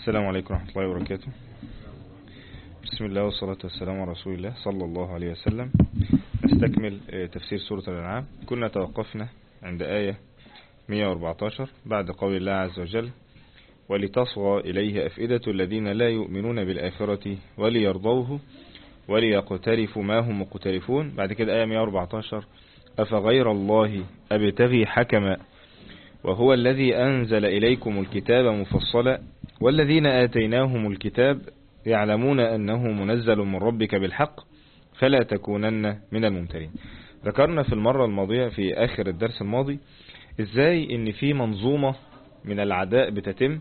السلام عليكم ورحمة الله وبركاته. بسم الله والصلاة والسلام على رسول الله صلى الله عليه وسلم. نستكمل تفسير سورة الأنعام. كنا توقفنا عند آية 114 بعد قول الله عز وجل: ولتصغى إليه أفئدة الذين لا يؤمنون بالآخرة وليرضوه وليقترفوا ما هم مقترفون. بعد كده آية 114: أفغير الله أبتغي حكما وهو الذي أنزل إليكم الكتاب مفصلا والذين آتيناهم الكتاب يعلمون أنه منزل من ربك بالحق فلا تكونن من الممترين. ذكرنا في المرة الماضية في آخر الدرس الماضي إزاي إن في منظومة من العداء بتتم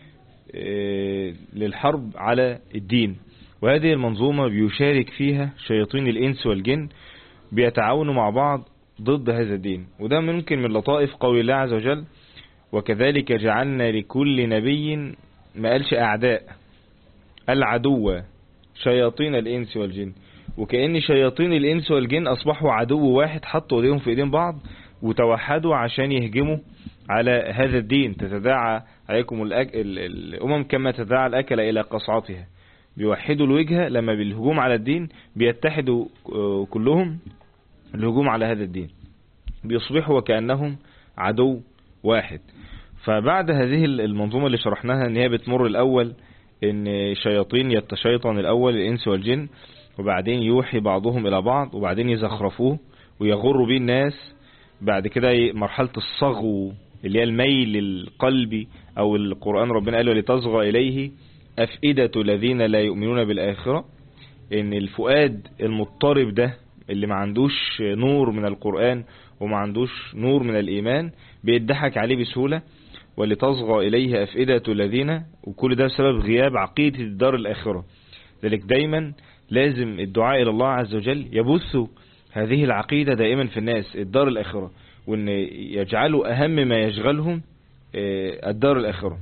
للحرب على الدين، وهذه المنظومة بيشارك فيها شياطين الإنس والجن بيتعاونوا مع بعض ضد هذا الدين. وده ممكن من لطائف قول الله عز وجل: وكذلك جعلنا لكل نبي، ما قالش أعداء، العدو شياطين الإنس والجن، وكأن شياطين الإنس والجن أصبحوا عدو واحد، حطوا ايديهم في ايدين بعض وتوحدوا عشان يهجموا على هذا الدين. تتداعى عليكم الأمم كما تتداعى الأكل إلى قصعتها. بيوحدوا الوجهة لما بالهجوم على الدين بيتحدوا كلهم الهجوم على هذا الدين، بيصبحوا وكأنهم عدو واحد. فبعد هذه المنظومة اللي شرحناها ان هي بتمر الأول ان شياطين يتشيطن الأول الإنس والجن، وبعدين يوحي بعضهم إلى بعض، وبعدين يزخرفوه ويغروا بيه الناس. بعد كده مرحلة الصغو اللي هي الميل القلبي، أو القرآن ربنا قال: ولتصغى إليه أفئدة الذين لا يؤمنون بالآخرة. ان الفؤاد المضطرب ده اللي ما عندوش نور من القرآن وما عندوش نور من الإيمان بيضحك عليه بسهولة. ولتصغى إليه أفئدة الذين، وكل ده بسبب غياب عقيدة الدار الآخرة. ذلك دايما لازم الدعاء إلى الله عز وجل يبث هذه العقيدة دائما في الناس، الدار الآخرة، وأن يجعلوا أهم ما يشغلهم الدار الآخرة.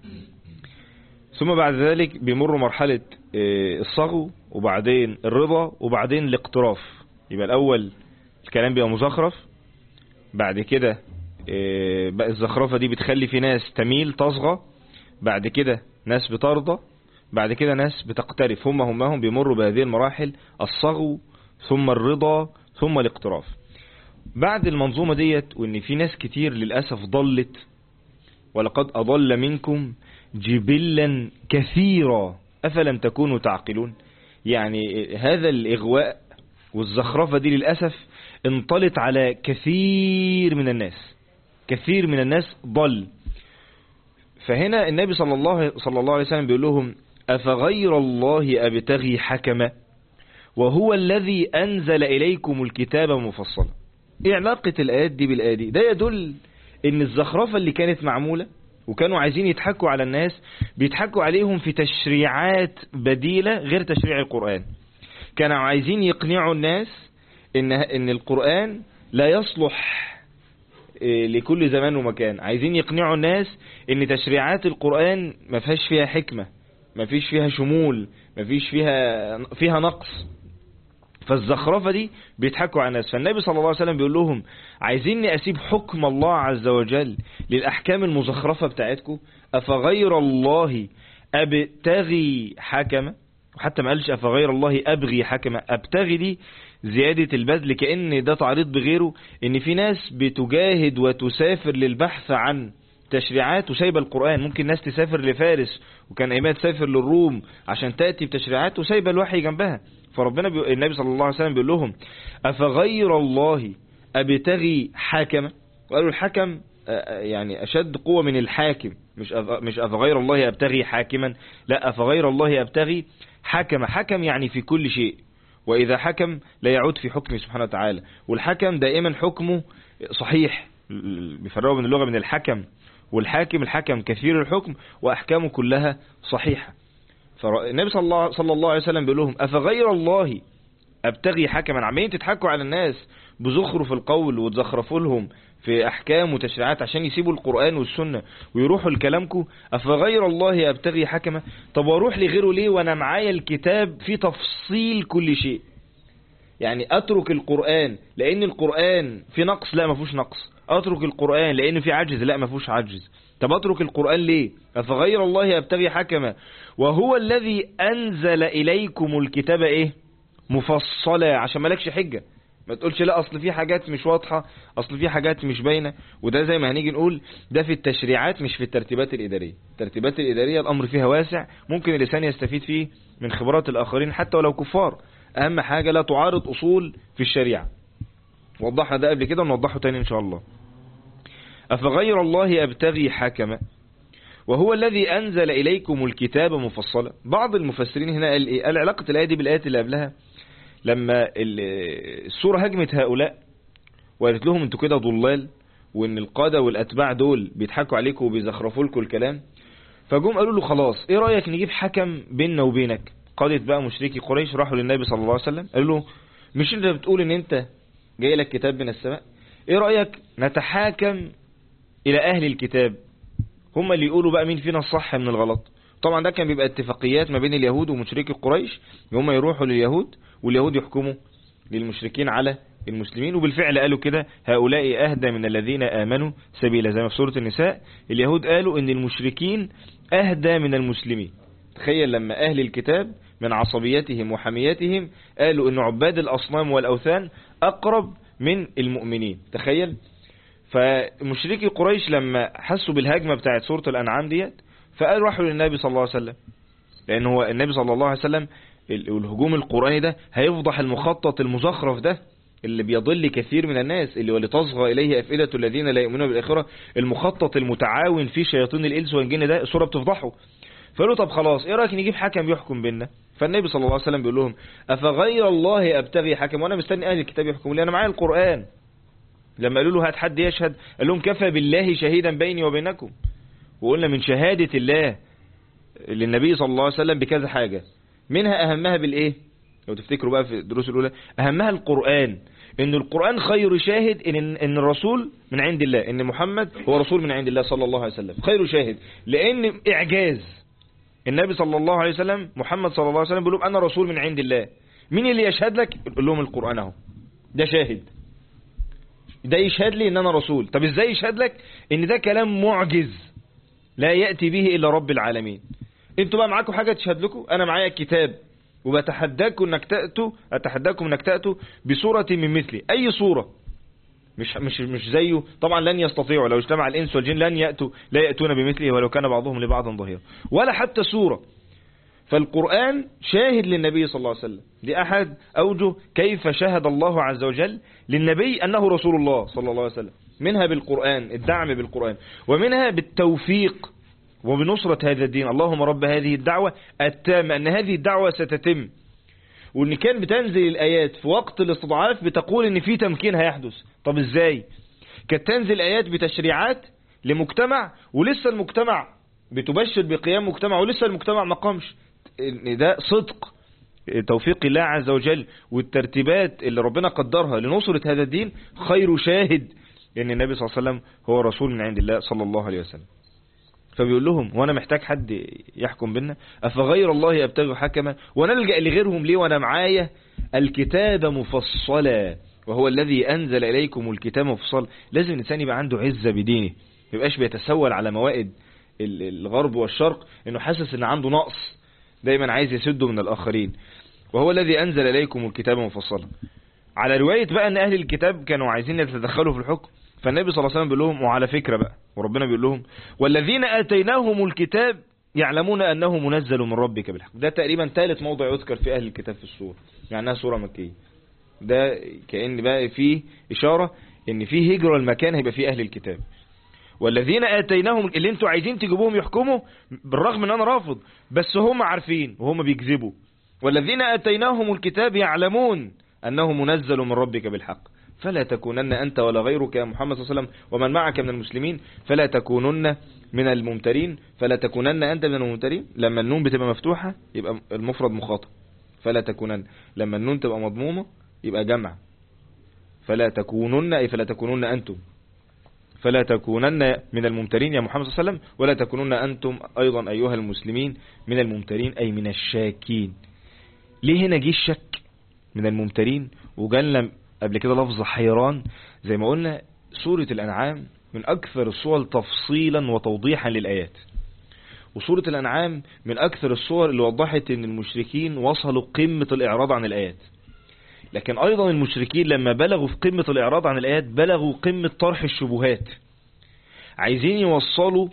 ثم بعد ذلك بيمر مرحلة الصغو، وبعدين الرضا، وبعدين الاقتراف. يبقى الأول الكلام بيبقى مزخرف، بعد كده بقى الزخرفة دي بتخلي في ناس تميل تصغى، بعد كده ناس بترضى، بعد كده ناس بتقترف. هم بيمروا بهذه المراحل: الصغو ثم الرضا ثم الاقتراف. بعد المنظومة ديت، وان في ناس كتير للأسف ضلت: ولقد أضل منكم جبلا كثيرا أفلم تكونوا تعقلون. يعني هذا الإغواء والزخرفة دي للأسف انطلت على كثير من الناس، كثير من الناس ضل. فهنا النبي صلى الله عليه وسلم بيقول لهم: أفغير الله أبتغي حكما وهو الذي أنزل إليكم الكتاب مفصلا. إيه علاقة الآيات دي بالآيات دي؟ ده يدل إن الزخرفة اللي كانت معمولة وكانوا عايزين يضحكوا على الناس، بيضحكوا عليهم في تشريعات بديلة غير تشريع القرآن. كانوا عايزين يقنعوا الناس إن القرآن لا يصلح لكل زمان ومكان. عايزين يقنعوا الناس إن تشريعات القرآن ما فيهاش فيها حكمة، ما فيش فيها شمول، ما فيش فيها نقص. فالزخرفة دي بيضحكوا على الناس. فالنبي صلى الله عليه وسلم بيقول لهم: عايزيني أسيب حكم الله عز وجل للأحكام المزخرفة بتاعتكم؟ أفغير الله أبتغي حكما. وحتى ما قالش أفغير الله أبغي حكما. أبتغي دي زيادة البذل، كأن ده تعريض بغيره، إن في ناس بتجاهد وتسافر للبحث عن تشريعات وسايبة القرآن. ممكن ناس تسافر لفارس، وكان أيما تسافر للروم عشان تأتي بتشريعات وسايبة الوحي جنبها. فربنا النبي صلى الله عليه وسلم بيقول لهم: أفغير الله أبتغي حكما. وقالوا الحكم يعني أشد قوة من الحاكم، مش أفغير الله أبتغي حاكما، لا، أفغير الله أبتغي حكما. حكم يعني في كل شيء، وإذا حكم لا يعود في حكمه سبحانه وتعالى. والحكم دائما حكمه صحيح. بيفرقوا بين اللغة من الحكم والحاكم. الحكم كثير الحكم وأحكامه كلها صحيحة. فالنبي صلى الله عليه وسلم بيقول لهم: أفغير الله أبتغي حكما. عمالين تضحكوا على الناس بزخرف القول وتزخرفوا لهم في أحكام وتشريعات عشان يسيبوا القرآن والسنة ويروحوا لكلامكم. أفغير الله أبتغي حكما. طب واروح لغيره ليه وانا معايا الكتاب في تفصيل كل شيء؟ يعني اترك القرآن لان القرآن في نقص؟ لا ما فيهوش نقص. اترك القرآن لان في عجز؟ لا ما فيهوش عجز. طب اترك القرآن ليه؟ افغير الله ابتغي حكما وهو الذي انزل اليكم الكتاب ايه مفصلا، عشان مالكش حجة. ما تقولش لا اصل في حاجات مش واضحة، اصل في حاجات مش باينة. وده زي ما هنيجي نقول ده في التشريعات مش في الترتيبات الادارية. الترتيبات الادارية الامر فيها واسع، ممكن الانسان يستفيد فيه من خبرات الاخرين حتى ولو كفار. اهم حاجة لا تعارض اصول في الشريعة. وضحنا ده قبل كده ونوضحه تاني ان شاء الله. افغير الله ابتغي حكما وهو الذي انزل اليكم الكتاب مفصلا. بعض المفسرين هنا قال ايه؟ قال علاقة الايه دي بالايات اللي قبلها. لما السورة هجمت هؤلاء وقالت لهم انتوا كده ضلال، وان القادة والاتباع دول بيضحكوا عليكم وبيزخرفوا لكم الكلام، فجم قالوا له خلاص ايه رأيك نجيب حكم بيننا وبينك. قادت بقى مشركي قريش راحوا للنبي صلى الله عليه وسلم قالوا له مش انت بتقول ان انت جاي لك كتاب من السماء؟ ايه رأيك نتحاكم الى اهل الكتاب، هم اللي يقولوا بقى مين فينا الصح من الغلط. طبعا ده كان بيبقى اتفاقيات ما بين اليهود ومشركي قريش، هم يروحوا لليهود واليهود يحكموا للمشركين على المسلمين. وبالفعل قالوا كده هؤلاء أهدى من الذين آمنوا سبيلا، زي ما في سورة النساء اليهود قالوا ان المشركين أهدى من المسلمين. تخيل لما أهل الكتاب من عصبيتهم وحميتهم قالوا ان عباد الأصنام والأوثان أقرب من المؤمنين. تخيل. فمشركي قريش لما حسوا بالهجمة بتاعت سورة الأنعام ديت فقالوا راحوا للنبي صلى الله عليه وسلم، لأن هو النبي صلى الله عليه وسلم الهجوم القرآني ده هيفضح المخطط المزخرف ده اللي بيضل كثير من الناس، اللي ولتصغى إليه أفئدة الذين لا يؤمنون بالآخرة. المخطط المتعاون في شياطين الإنس والجن ده السورة بتفضحه. فقالوا طب خلاص ايه رأيك نجيب حكم يحكم بيننا؟ فالنبي صلى الله عليه وسلم بيقول لهم أفغير الله أبتغي حكم، وأنا مستني أهل الكتاب يحكموا لي، أنا معايا القرآن. لما قالوا له هات حد يشهد قال لهم كفى بالله شهيدا بيني وبينكم. وقلنا من شهادة الله للنبي صلى الله عليه وسلم بكذا حاجة، منها أهمها بالإيه؟ لو تفتكروا بقى في الدروس الأولى أهمها القرآن، إن القرآن خير شاهد إن الرسول من عند الله، إن محمد هو رسول من عند الله صلى الله عليه وسلم، خير شاهد. لأن إعجاز النبي صلى الله عليه وسلم محمد صلى الله عليه وسلم بيقول لهم أنا رسول من عند الله. مين اللي يشهد لك؟ يقول لهم القرآن اهو، ده شاهد، ده يشهد لي إن أنا رسول. طب إزاي يشهد لك؟ إن ده كلام معجز لا يأتي به إلا رب العالمين. انتوا بقى معاكم حاجة تشهد لكم؟ انا معايا الكتاب وبتحداكم انك تأتوا بصورة من مثلي، اي صورة مش زيه. طبعا لن يستطيعوا، لو اجتمع الانس والجن لا يأتون بمثله ولو كان بعضهم لبعض ظهيرا، ولا حتى صورة. فالقرآن شاهد للنبي صلى الله عليه وسلم. دي احد اوجه كيف شهد الله عز وجل للنبي انه رسول الله صلى الله عليه وسلم، منها بالقرآن، الدعم بالقرآن، ومنها بالتوفيق وبنصرة هذا الدين. اللهم رب هذه الدعوة التامة، أن هذه الدعوة ستتم. وأن كان بتنزل الآيات في وقت الاستضعاف بتقول أن في تمكين هيحدث. طب إزاي؟ كانت تنزل آيات بتشريعات لمجتمع ولسه المجتمع بتبشر بقيام مجتمع ولسه المجتمع ما قامش. ده صدق توفيق الله عز وجل والترتيبات اللي ربنا قدرها لنصرة هذا الدين خير شاهد أن النبي صلى الله عليه وسلم هو رسول من عند الله صلى الله عليه وسلم. فبيقول لهم وانا محتاج حد يحكم بينا؟ افغير الله ابتغي حكما ونلجأ لغيرهم ليه وانا معايا الكتاب مفصلا وهو الذي انزل اليكم الكتاب مفصلا. لازم الانسان يبقى عنده عزة بدينه، ما يبقاش بيتسول على موائد الغرب والشرق انه حاسس ان عنده نقص، دايما عايز يسده من الاخرين. وهو الذي انزل اليكم الكتاب مفصلا. على رواية بقى ان اهل الكتاب كانوا عايزين يتدخلوا في الحكم، فالنبي صلى الله عليه وسلم بيقول لهم وعلى فكرة بقى، وربنا بيقول لهم والذين آتيناهم الكتاب يعلمون أنه منزل من ربك بالحق. ده تقريبا ثالث موضع يذكر في أهل الكتاب في السورة، يعني أنها سورة مكية. ده كأن بقى فيه إشارة إن فيه هجرة المكان هيبقى فيه أهل الكتاب. والذين آتيناهم اللي انتوا عايزين تجيبوهم يحكموا بالرغم من أنا رافض، بس هم عارفين وهم بيكذبوا. والذين آتيناهم الكتاب يعلمون أنه منزل من ربك بالحق فلا تكونن أنت ولا غيرك يا محمد صلى الله عليه وسلم ومن معك من المسلمين فلا تكونن من الممترين. فلا تكونن أنت من الممترين، لما النون بتبقى مفتوحة يبقى المفرد مخاطب، فلا تكونن. لما النون تبقى مضمومة يبقى جمع، فلا تكونن أي فلا تكونن أنتم، فلا تكونن من الممترين يا محمد صلى الله عليه وسلم، ولا تكونن أنتم أيضا أيها المسلمين من الممترين أي من الشاكين. ليه هنا جه الشك؟ من الممترين. وجالنا قبل كده لفظ حيران. زي ما قلنا سورة الأنعام من أكثر السور تفصيلا وتوضيحا للآيات، وسورة الأنعام من أكثر السور اللي وضحت أن المشركين وصلوا قمة الإعراض عن الآيات. لكن أيضا المشركين لما بلغوا في قمة الإعراض عن الآيات بلغوا قمة طرح الشبهات. عايزين يوصلوا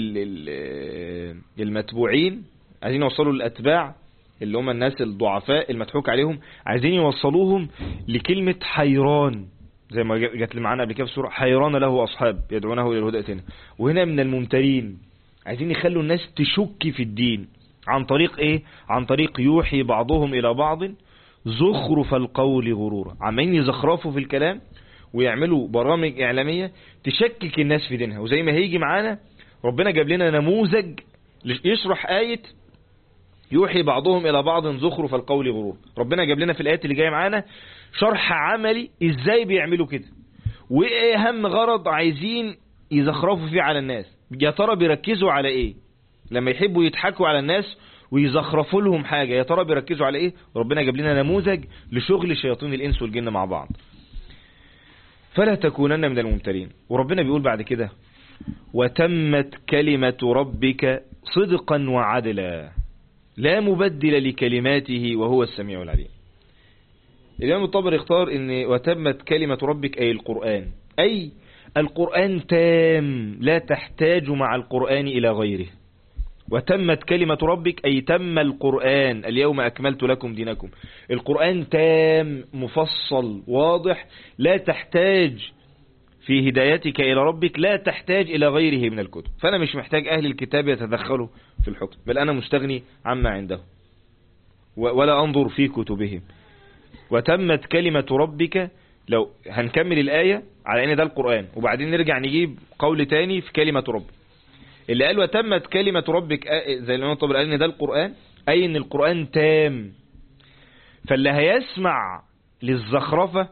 المتبوعين، عايزين يوصلوا الأتباع اللي هم الناس الضعفاء المضحوك عليهم، عايزين يوصلوهم لكلمة حيران، زي ما جات لي معانا قبل كده في سورة حيران له أصحاب يدعونه إلى الهدى ائتنا. وهنا من الممترين، عايزين يخلوا الناس تشك في الدين عن طريق ايه؟ عن طريق يوحي بعضهم الى بعض زخرف القول غرورا. عمالين يزخرفوا في الكلام ويعملوا برامج اعلامية تشكك الناس في دينها. وزي ما هيجي معانا ربنا جاب لنا نموذج يشرح آية يوحي بعضهم الى بعض زخرف القول غرورا. ربنا جاب لنا في الآيات اللي جاية معانا شرح عملي ازاي بيعملوا كده، وايه اهم غرض عايزين يزخرفوا فيه على الناس. يا ترى بيركزوا على ايه لما يحبوا يضحكوا على الناس ويزخرفوا لهم حاجة؟ يا ترى بيركزوا على ايه؟ ربنا جاب لنا نموذج لشغل شياطين الانس والجن مع بعض. فلا تكونن من الممترين. وربنا بيقول بعد كده وتمت كلمة ربك صدقا وعدلا لا مبدل لكلماته وهو السميع العليم. الإمام الطبري اختار ان وتمت كلمة ربك أي القرآن، أي القرآن تام لا تحتاج مع القرآن إلى غيره. وتمت كلمة ربك أي تم القرآن اليوم أكملت لكم دينكم. القرآن تام مفصل واضح، لا تحتاج في هدايتك إلى ربك، لا تحتاج إلى غيره من الكتب. فأنا مش محتاج أهل الكتاب يتدخلوا في الحكم، بل أنا مستغني عما عنده ولا أنظر في كتبهم. وتمت كلمة ربك، لو هنكمل الآية على ان ده القرآن وبعدين نرجع نجيب قول تاني في كلمة رب اللي قال وتمت كلمة ربك، زي الإمام الطبري قال ان ده القرآن، اي ان القرآن تام. فاللي هيسمع للزخرفة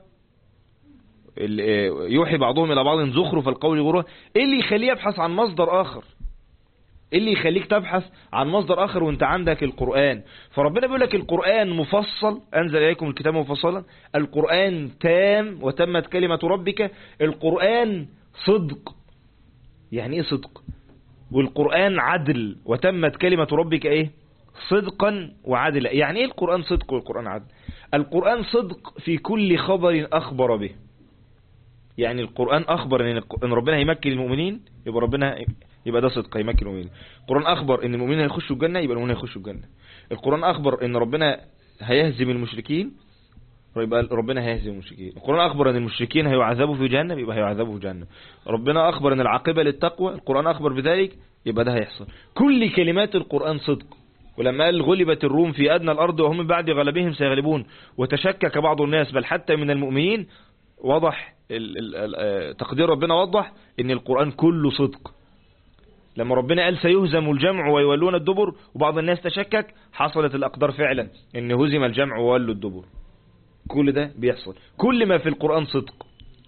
يوحي بعضهم الى بعض زخرف القول غرورا، ايه اللي يخليه يبحث عن مصدر اخر؟ ايه اللي يخليك تبحث عن مصدر اخر وانت عندك القرآن؟ فربنا بيقول لك القرآن مفصل، انزل اليكم الكتاب مفصلا، القرآن تام وتمت كلمة ربك. القرآن صدق. يعني ايه صدق؟ والقرآن عدل. وتمت كلمة ربك ايه؟ صدقا وعدلا. يعني ايه القرآن صدق والقرآن عدل؟ القرآن صدق في كل خبر اخبر به. يعني القرآن اخبر ان ربنا هيمكن المؤمنين، يبقى ده صدق، هيمكن المؤمنين. القرآن اخبر ان المؤمنين هيخشوا الجنة، يبقى المؤمنين هيخشوا الجنة. القرآن اخبر ان ربنا هيهزم المشركين، يبقى ربنا هيهزم المشركين. القرآن اخبر ان المشركين هيعذبوا في جهنم، يبقى هيعذبوا في جهنم. ربنا اخبر ان العاقبة للتقوى، القرآن اخبر بذلك، يبقى ده هيحصل. كل كلمات القرآن صدق. ولما قال غلبت الروم في ادنى الارض وهم من بعد غلبهم سيغلبون، وتشكك بعض الناس بل حتى من المؤمنين، وضح تقدير ربنا، وضح ان القرآن كله صدق. لما ربنا قال سيهزم الجمع ويولون الدبر وبعض الناس تشكك، حصلت الأقدار فعلا ان هزم الجمع وولوا الدبر. كل ده بيحصل. كل ما في القرآن صدق،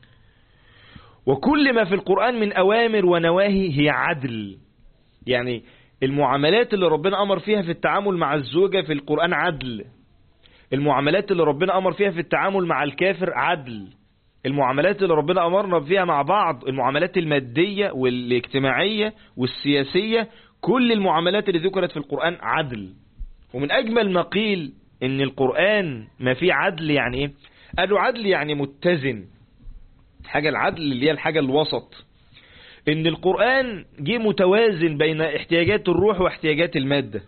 وكل ما في القرآن من أوامر ونواهي هي عدل. يعني المعاملات اللي ربنا أمر فيها في التعامل مع الزوجة في القرآن عدل. المعاملات اللي ربنا أمر فيها في التعامل مع الكافر عدل. المعاملات اللي ربنا أمرنا فيها مع بعض، المعاملات المادية والاجتماعية والسياسية، كل المعاملات اللي ذكرت في القرآن عدل. ومن أجمل ما قيل إن القرآن ما فيه عدل. يعني إيه؟ قالوا عدل يعني متزن. حاجة العدل اللي هي الحاجة الوسط. إن القرآن جه متوازن بين احتياجات الروح واحتياجات المادة.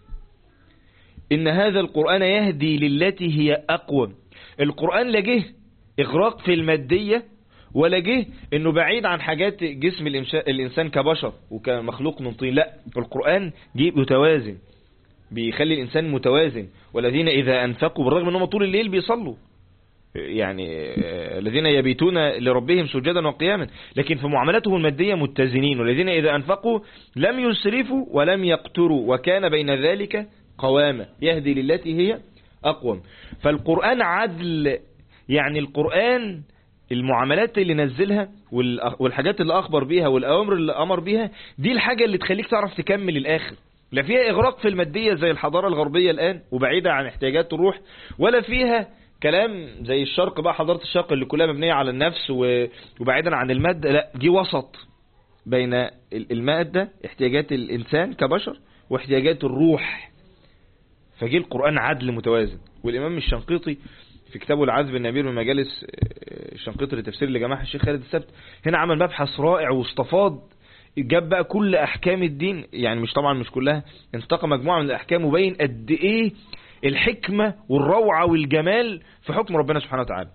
إن هذا القرآن يهدي للتي هي أقوم. القرآن لا جه إغراق في المادية، ولا جه إنه بعيد عن حاجات جسم الإنسان كبشر وكمخلوق من طين. لا، القرآن جه متوازن، بيخلي الإنسان متوازن. والذين إذا أنفقوا، بالرغم أنهم طول الليل بيصلوا، يعني الذين يبيتون لربهم سجدا وقياما، لكن في معاملاتهم المادية متزنين. والذين إذا أنفقوا لم يسرفوا ولم يقتروا وكان بين ذلك قواما، يهدي للتي هي أقوم. فالقرآن عدل. يعني القرآن المعاملات اللي نزلها والحاجات اللي أخبر بيها والأوامر اللي أمر بيها، دي الحاجة اللي تخليك تعرف تكمل الآخر. لا فيها إغراق في المادية زي الحضارة الغربية الآن وبعيدة عن احتياجات الروح، ولا فيها كلام زي الشرق بقى، حضارة الشرق اللي كلها مبنية على النفس وبعيدا عن المادة، لا جه وسط بين المادة احتياجات الإنسان كبشر واحتياجات الروح، فجه القرآن عدل متوازن. والإمام الشنقيطي في كتابه العذب النبير من مجالس الشنقيطي لتفسير اللي جمعها الشيخ خالد السبت، هنا عمل مبحث رائع واستفاض، جاب بقى كل أحكام الدين، يعني مش طبعا مش كلها، انتقى مجموعة من الأحكام وبين قد إيه الحكمة والروعة والجمال في حكم ربنا سبحانه وتعالى.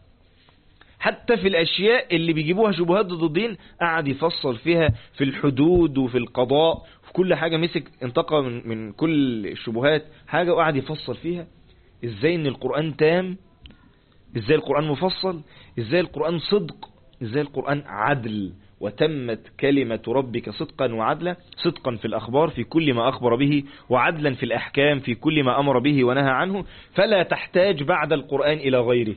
حتى في الأشياء اللي بيجيبوها شبهات ضد الدين قعد يفصل فيها في الحدود وفي القضاء، في كل حاجة مسك انتقى من كل الشبهات حاجة وقعد يفصل فيها ازاي ان القرآن تام، ازاي القرآن مفصل، ازاي القرآن صدق، ازاي القرآن عدل. وتمت كلمة ربك صدقا وعدلا، صدقا في الأخبار في كل ما أخبر به، وعدلا في الأحكام في كل ما أمر به ونهى عنه، فلا تحتاج بعد القرآن إلى غيره،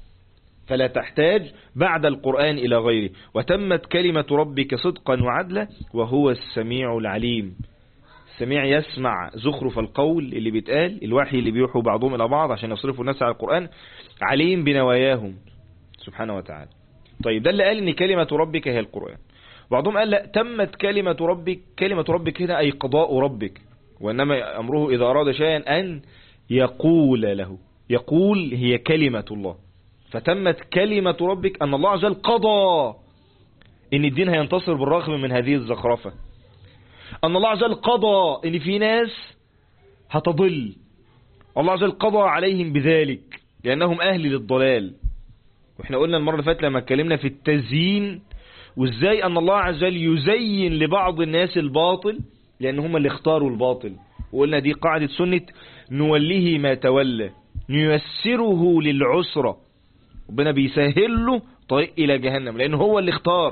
فلا تحتاج بعد القرآن إلى غيره. وتمت كلمة ربك صدقا وعدلا وهو السميع العليم. السميع يسمع زخرف القول اللي بيتقال، الوحي اللي بيوحوا بعضهم إلى بعض عشان يصرفوا الناس على القرآن، عليم بنواياهم سبحانه وتعالى. طيب ده اللي قال ان كلمة ربك هي القرآن. بعضهم قال لا، تمت كلمة ربك، كلمة ربك هنا أي قضاء ربك، وإنما أمره إذا أراد شيئا أن يقول له، يقول هي كلمة الله. فتمت كلمة ربك أن الله عز وجل قضى إن الدين هينتصر بالرغم من هذه الزخرفة، أن الله عز وجل قضى إن في ناس هتضل، الله عز وجل قضى عليهم بذلك لأنهم أهل للضلال. واحنا قلنا المرة اللي فاتت لما اتكلمنا في التزيين وازاي ان الله عز وجل يزين لبعض الناس الباطل لان هم اللي اختاروا الباطل، وقلنا دي قاعدة سنة نوليه ما تولى نيسره للعسرة، ربنا بيسهل له طريق الى جهنم لان هو اللي اختار.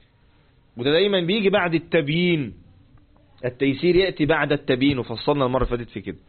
وده دايما بيجي بعد التبيين، التيسير يأتي بعد التبيين، وفصلنا المرة اللي فاتت في كده.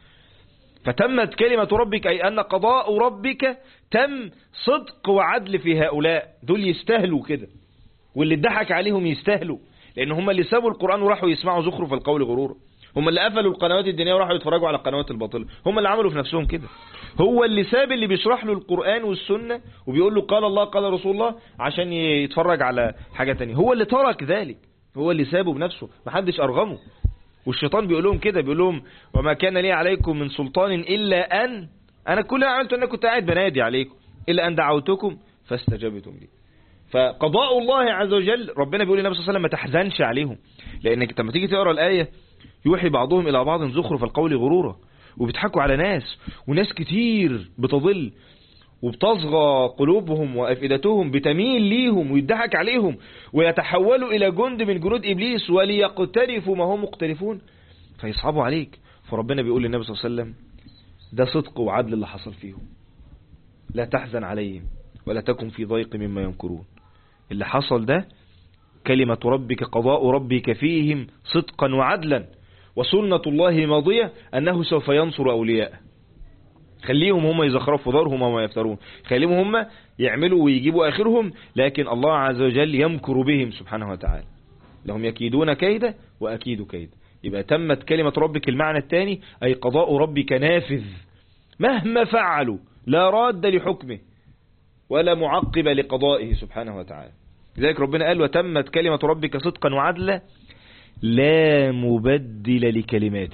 فتمت كلمة ربك أي أن قضاء ربك تم صدق وعدل في هؤلاء، دول يستاهلوا كده، واللي اتضحك عليهم يستاهلوا، لأن هم اللي سابوا القرآن وراحوا يسمعوا زخرف القول غرورا، هم اللي قفلوا القنوات الدينية وراحوا يتفرجوا على القنوات الباطلة، هم اللي عملوا في نفسهم كده. هو اللي ساب اللي بيشرح له القرآن والسنة وبيقول له قال الله قال رسول الله عشان يتفرج على حاجة تانية، هو اللي ترك ذلك، هو اللي سابه بنفسه، محدش أرغمه. والشيطان بيقول لهم كده، بيقول لهم وما كان لي عليكم من سلطان إلا أن أنا كل اللي عملته أن كنت قاعد بنادي عليكم إلا أن دعوتكم فاستجبتم لي. فقضاء الله عز وجل ربنا بيقول للنبي صلى الله عليه وسلم ما تحزنش عليهم، لأنك لما تيجي تقرأ الآية يوحي بعضهم إلى بعض زخرف القول غرورا، وبيضحكوا على ناس، وناس كتير بتضل وبتصغى قلوبهم وأفئدتهم بتميل ليهم ويضحك عليهم ويتحولوا إلى جند من جنود إبليس وليقترفوا ما هم مقترفون فيصعبوا عليك. فربنا بيقول للنبي صلى الله عليه وسلم ده صدق وعدل اللي حصل فيهم، لا تحزن عليهم ولا تكن في ضيق مما يمكرون. اللي حصل ده كلمة ربك قضاء ربك فيهم صدقا وعدلا، وسنة الله ماضية أنه سوف ينصر أولياءه. خليهم هم يزخرفوا دارهم وما يفترون، خليهم هم يعملوا ويجيبوا آخرهم، لكن الله عز وجل يمكر بهم سبحانه وتعالى، لهم يكيدون كيدا وأكيد كيدا. يبقى تمت كلمة ربك المعنى الثاني أي قضاء ربك نافذ مهما فعلوا، لا راد لحكمه ولا معقب لقضائه سبحانه وتعالى. لذلك ربنا قال وتمت كلمة ربك صدقا وعدلا لا مبدل لكلماته.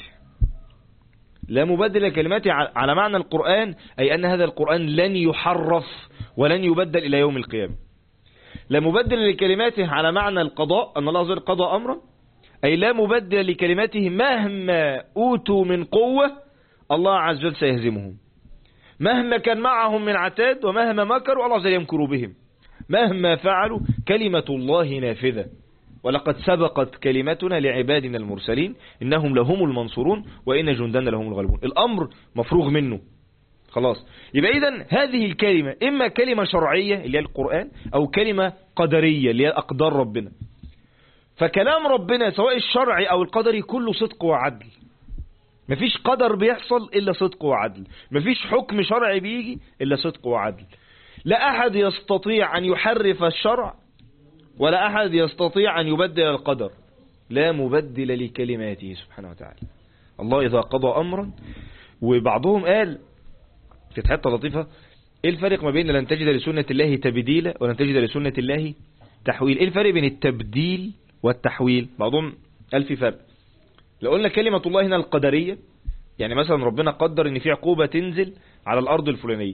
لا مبدل لكلماته على معنى القرآن أي أن هذا القرآن لن يحرف ولن يبدل إلى يوم القيامة. لا مبدل لكلماته على معنى القضاء أن الله عز وجل قضى أمرا، أي لا مبدل لكلماته مهما أوتوا من قوة الله عز وجل سيهزمهم، مهما كان معهم من عتاد ومهما مكروا الله عز وجل يمكر بهم، مهما فعلوا كلمة الله نافذة ولقد سبقت كلمتنا لعبادنا المرسلين إنهم لهم المنصورون وإن جندنا لهم الغالبون. الأمر مفروغ منه خلاص. يبقى إذن هذه الكلمة إما كلمة شرعية اللي هي القرآن أو كلمة قدرية اللي هي أقدار ربنا. فكلام ربنا سواء الشرعي أو القدري كله صدق وعدل، مفيش قدر بيحصل إلا صدق وعدل، مفيش حكم شرعي بيجي إلا صدق وعدل. لا أحد يستطيع أن يحرف الشرع ولا أحد يستطيع أن يبدل القدر، لا مبدل لكلماته سبحانه وتعالى. الله إذا قضى أمرا، وبعضهم قال في حتة لطيفة ايه الفرق ما بين لن تجد لسنة الله تبديلا ولن تجد لسنة الله تحويل؟ ايه الفرق بين التبديل والتحويل؟ بعضهم قال في فرق. لو قلنا كلمة الله هنا القدرية، يعني مثلا ربنا قدر ان في عقوبة تنزل على الارض الفلانية.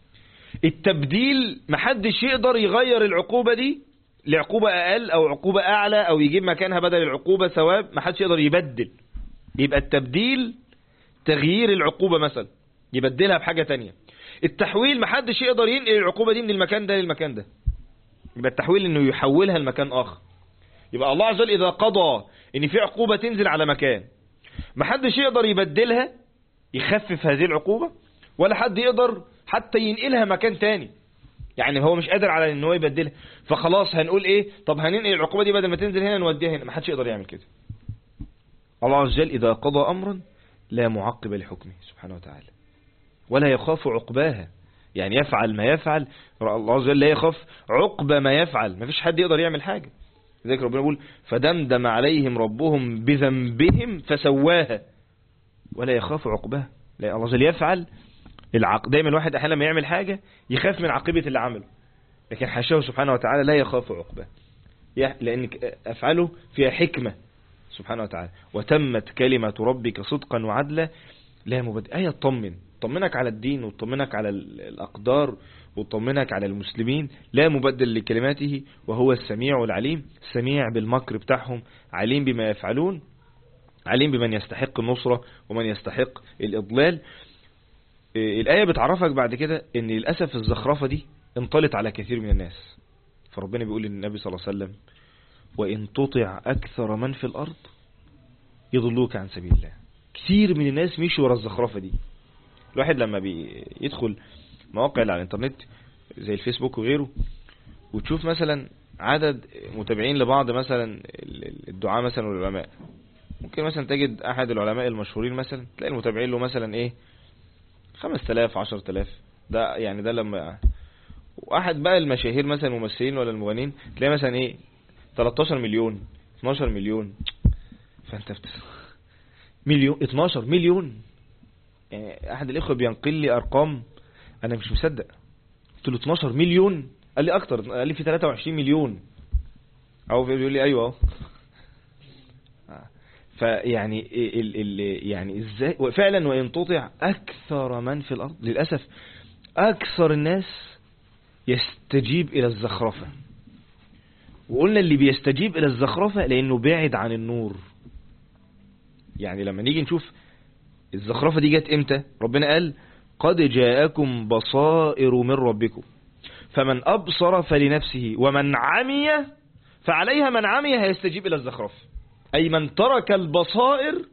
التبديل محدش يقدر يغير العقوبة دي لعقوبة اقل او عقوبة اعلى او يجيب مكانها بدل العقوبة ثواب، محدش يقدر يبدل. يبقى التبديل تغيير العقوبة مثلا يبدلها بحاجة تانية. التحويل محدش يقدر ينقل العقوبة دي من المكان ده للمكان ده. يبقى التحويل انه يحولها لمكان اخر. يبقى الله عز وجل اذا قضى ان في عقوبة تنزل على مكان، محدش يقدر يبدلها يخفف هذه العقوبة، ولا حد يقدر حتى ينقلها مكان تاني. يعني هو مش قادر على ان هو يبدلها، فخلاص هنقول ايه؟ طب هننقل العقوبة دي بدل ما تنزل هنا نوديها هنا. محدش يقدر يعمل كده. الله عز وجل اذا قضى امرا لا معقب لحكمه سبحانه وتعالى، ولا يخاف عقباها. يعني يفعل ما يفعل، الله عز وجل لا يخاف عقب ما يفعل. ما فيش حد يقدر يعمل حاجة. لذلك ربنا يقول فدمدم عليهم ربهم بذنبهم فسواها ولا يخاف عقباها. لا، الله عز وجل يفعل دايما الواحد احيانا لما يعمل حاجة يخاف من عاقبة اللي عمله، لكن حاشاه سبحانه وتعالى لا يخاف عقباها، لأن أفعاله فيها حكمة سبحانه وتعالى. وتمت كلمة ربك صدقا وعدلا لا مبدل. آية تطمنك على الدين وتطمنك على الأقدار وتطمنك على المسلمين. لا مبدل لكلماته وهو السميع العليم. سميع بالمكر بتاعهم، عليم بما يفعلون، عليم بمن يستحق النصرة ومن يستحق الإضلال. الآية بتعرفك بعد كده ان للأسف الزخرفة دي انطلت على كثير من الناس. فربنا بيقول للنبي صلى الله عليه وسلم وإن تطع أكثر من في الأرض يضلوك عن سبيل الله. كثير من الناس مشوا ورا الزخرفة دي. الواحد لما بيدخل مواقع على الانترنت زي الفيسبوك وغيره وتشوف مثلا عدد متابعين لبعض مثلا الدعاء مثلا والعلماء، ممكن مثلا تجد أحد العلماء المشهورين مثلا تلاقي المتابعين له مثلا ايه 5000 10000. ده يعني ده لما واحد بقى المشاهير مثلا الممثلين ولا المغنيين تلاقي مثلا ايه 13 مليون 12 مليون. فانت مليون 12 مليون. يعني احد الاخوه بينقل لي ارقام انا مش مصدق. قلت له 12 مليون، قال لي اكتر، قال لي في 23 مليون. او بيقول لي ايوه. فيعني يعني ازاي فعلا وان تطع اكثر من في الارض. للاسف اكثر الناس يستجيب الى الزخرفه. وقلنا اللي بيستجيب الى الزخرفه لانه بعد عن النور. يعني لما نيجي نشوف الزخرفه دي جت امتى، ربنا قال قد جاءكم بصائر من ربكم فمن ابصر فلنفسه ومن عمي فعليها. من عمي هيستجيب الى الزخرفه، أي من ترك البصائر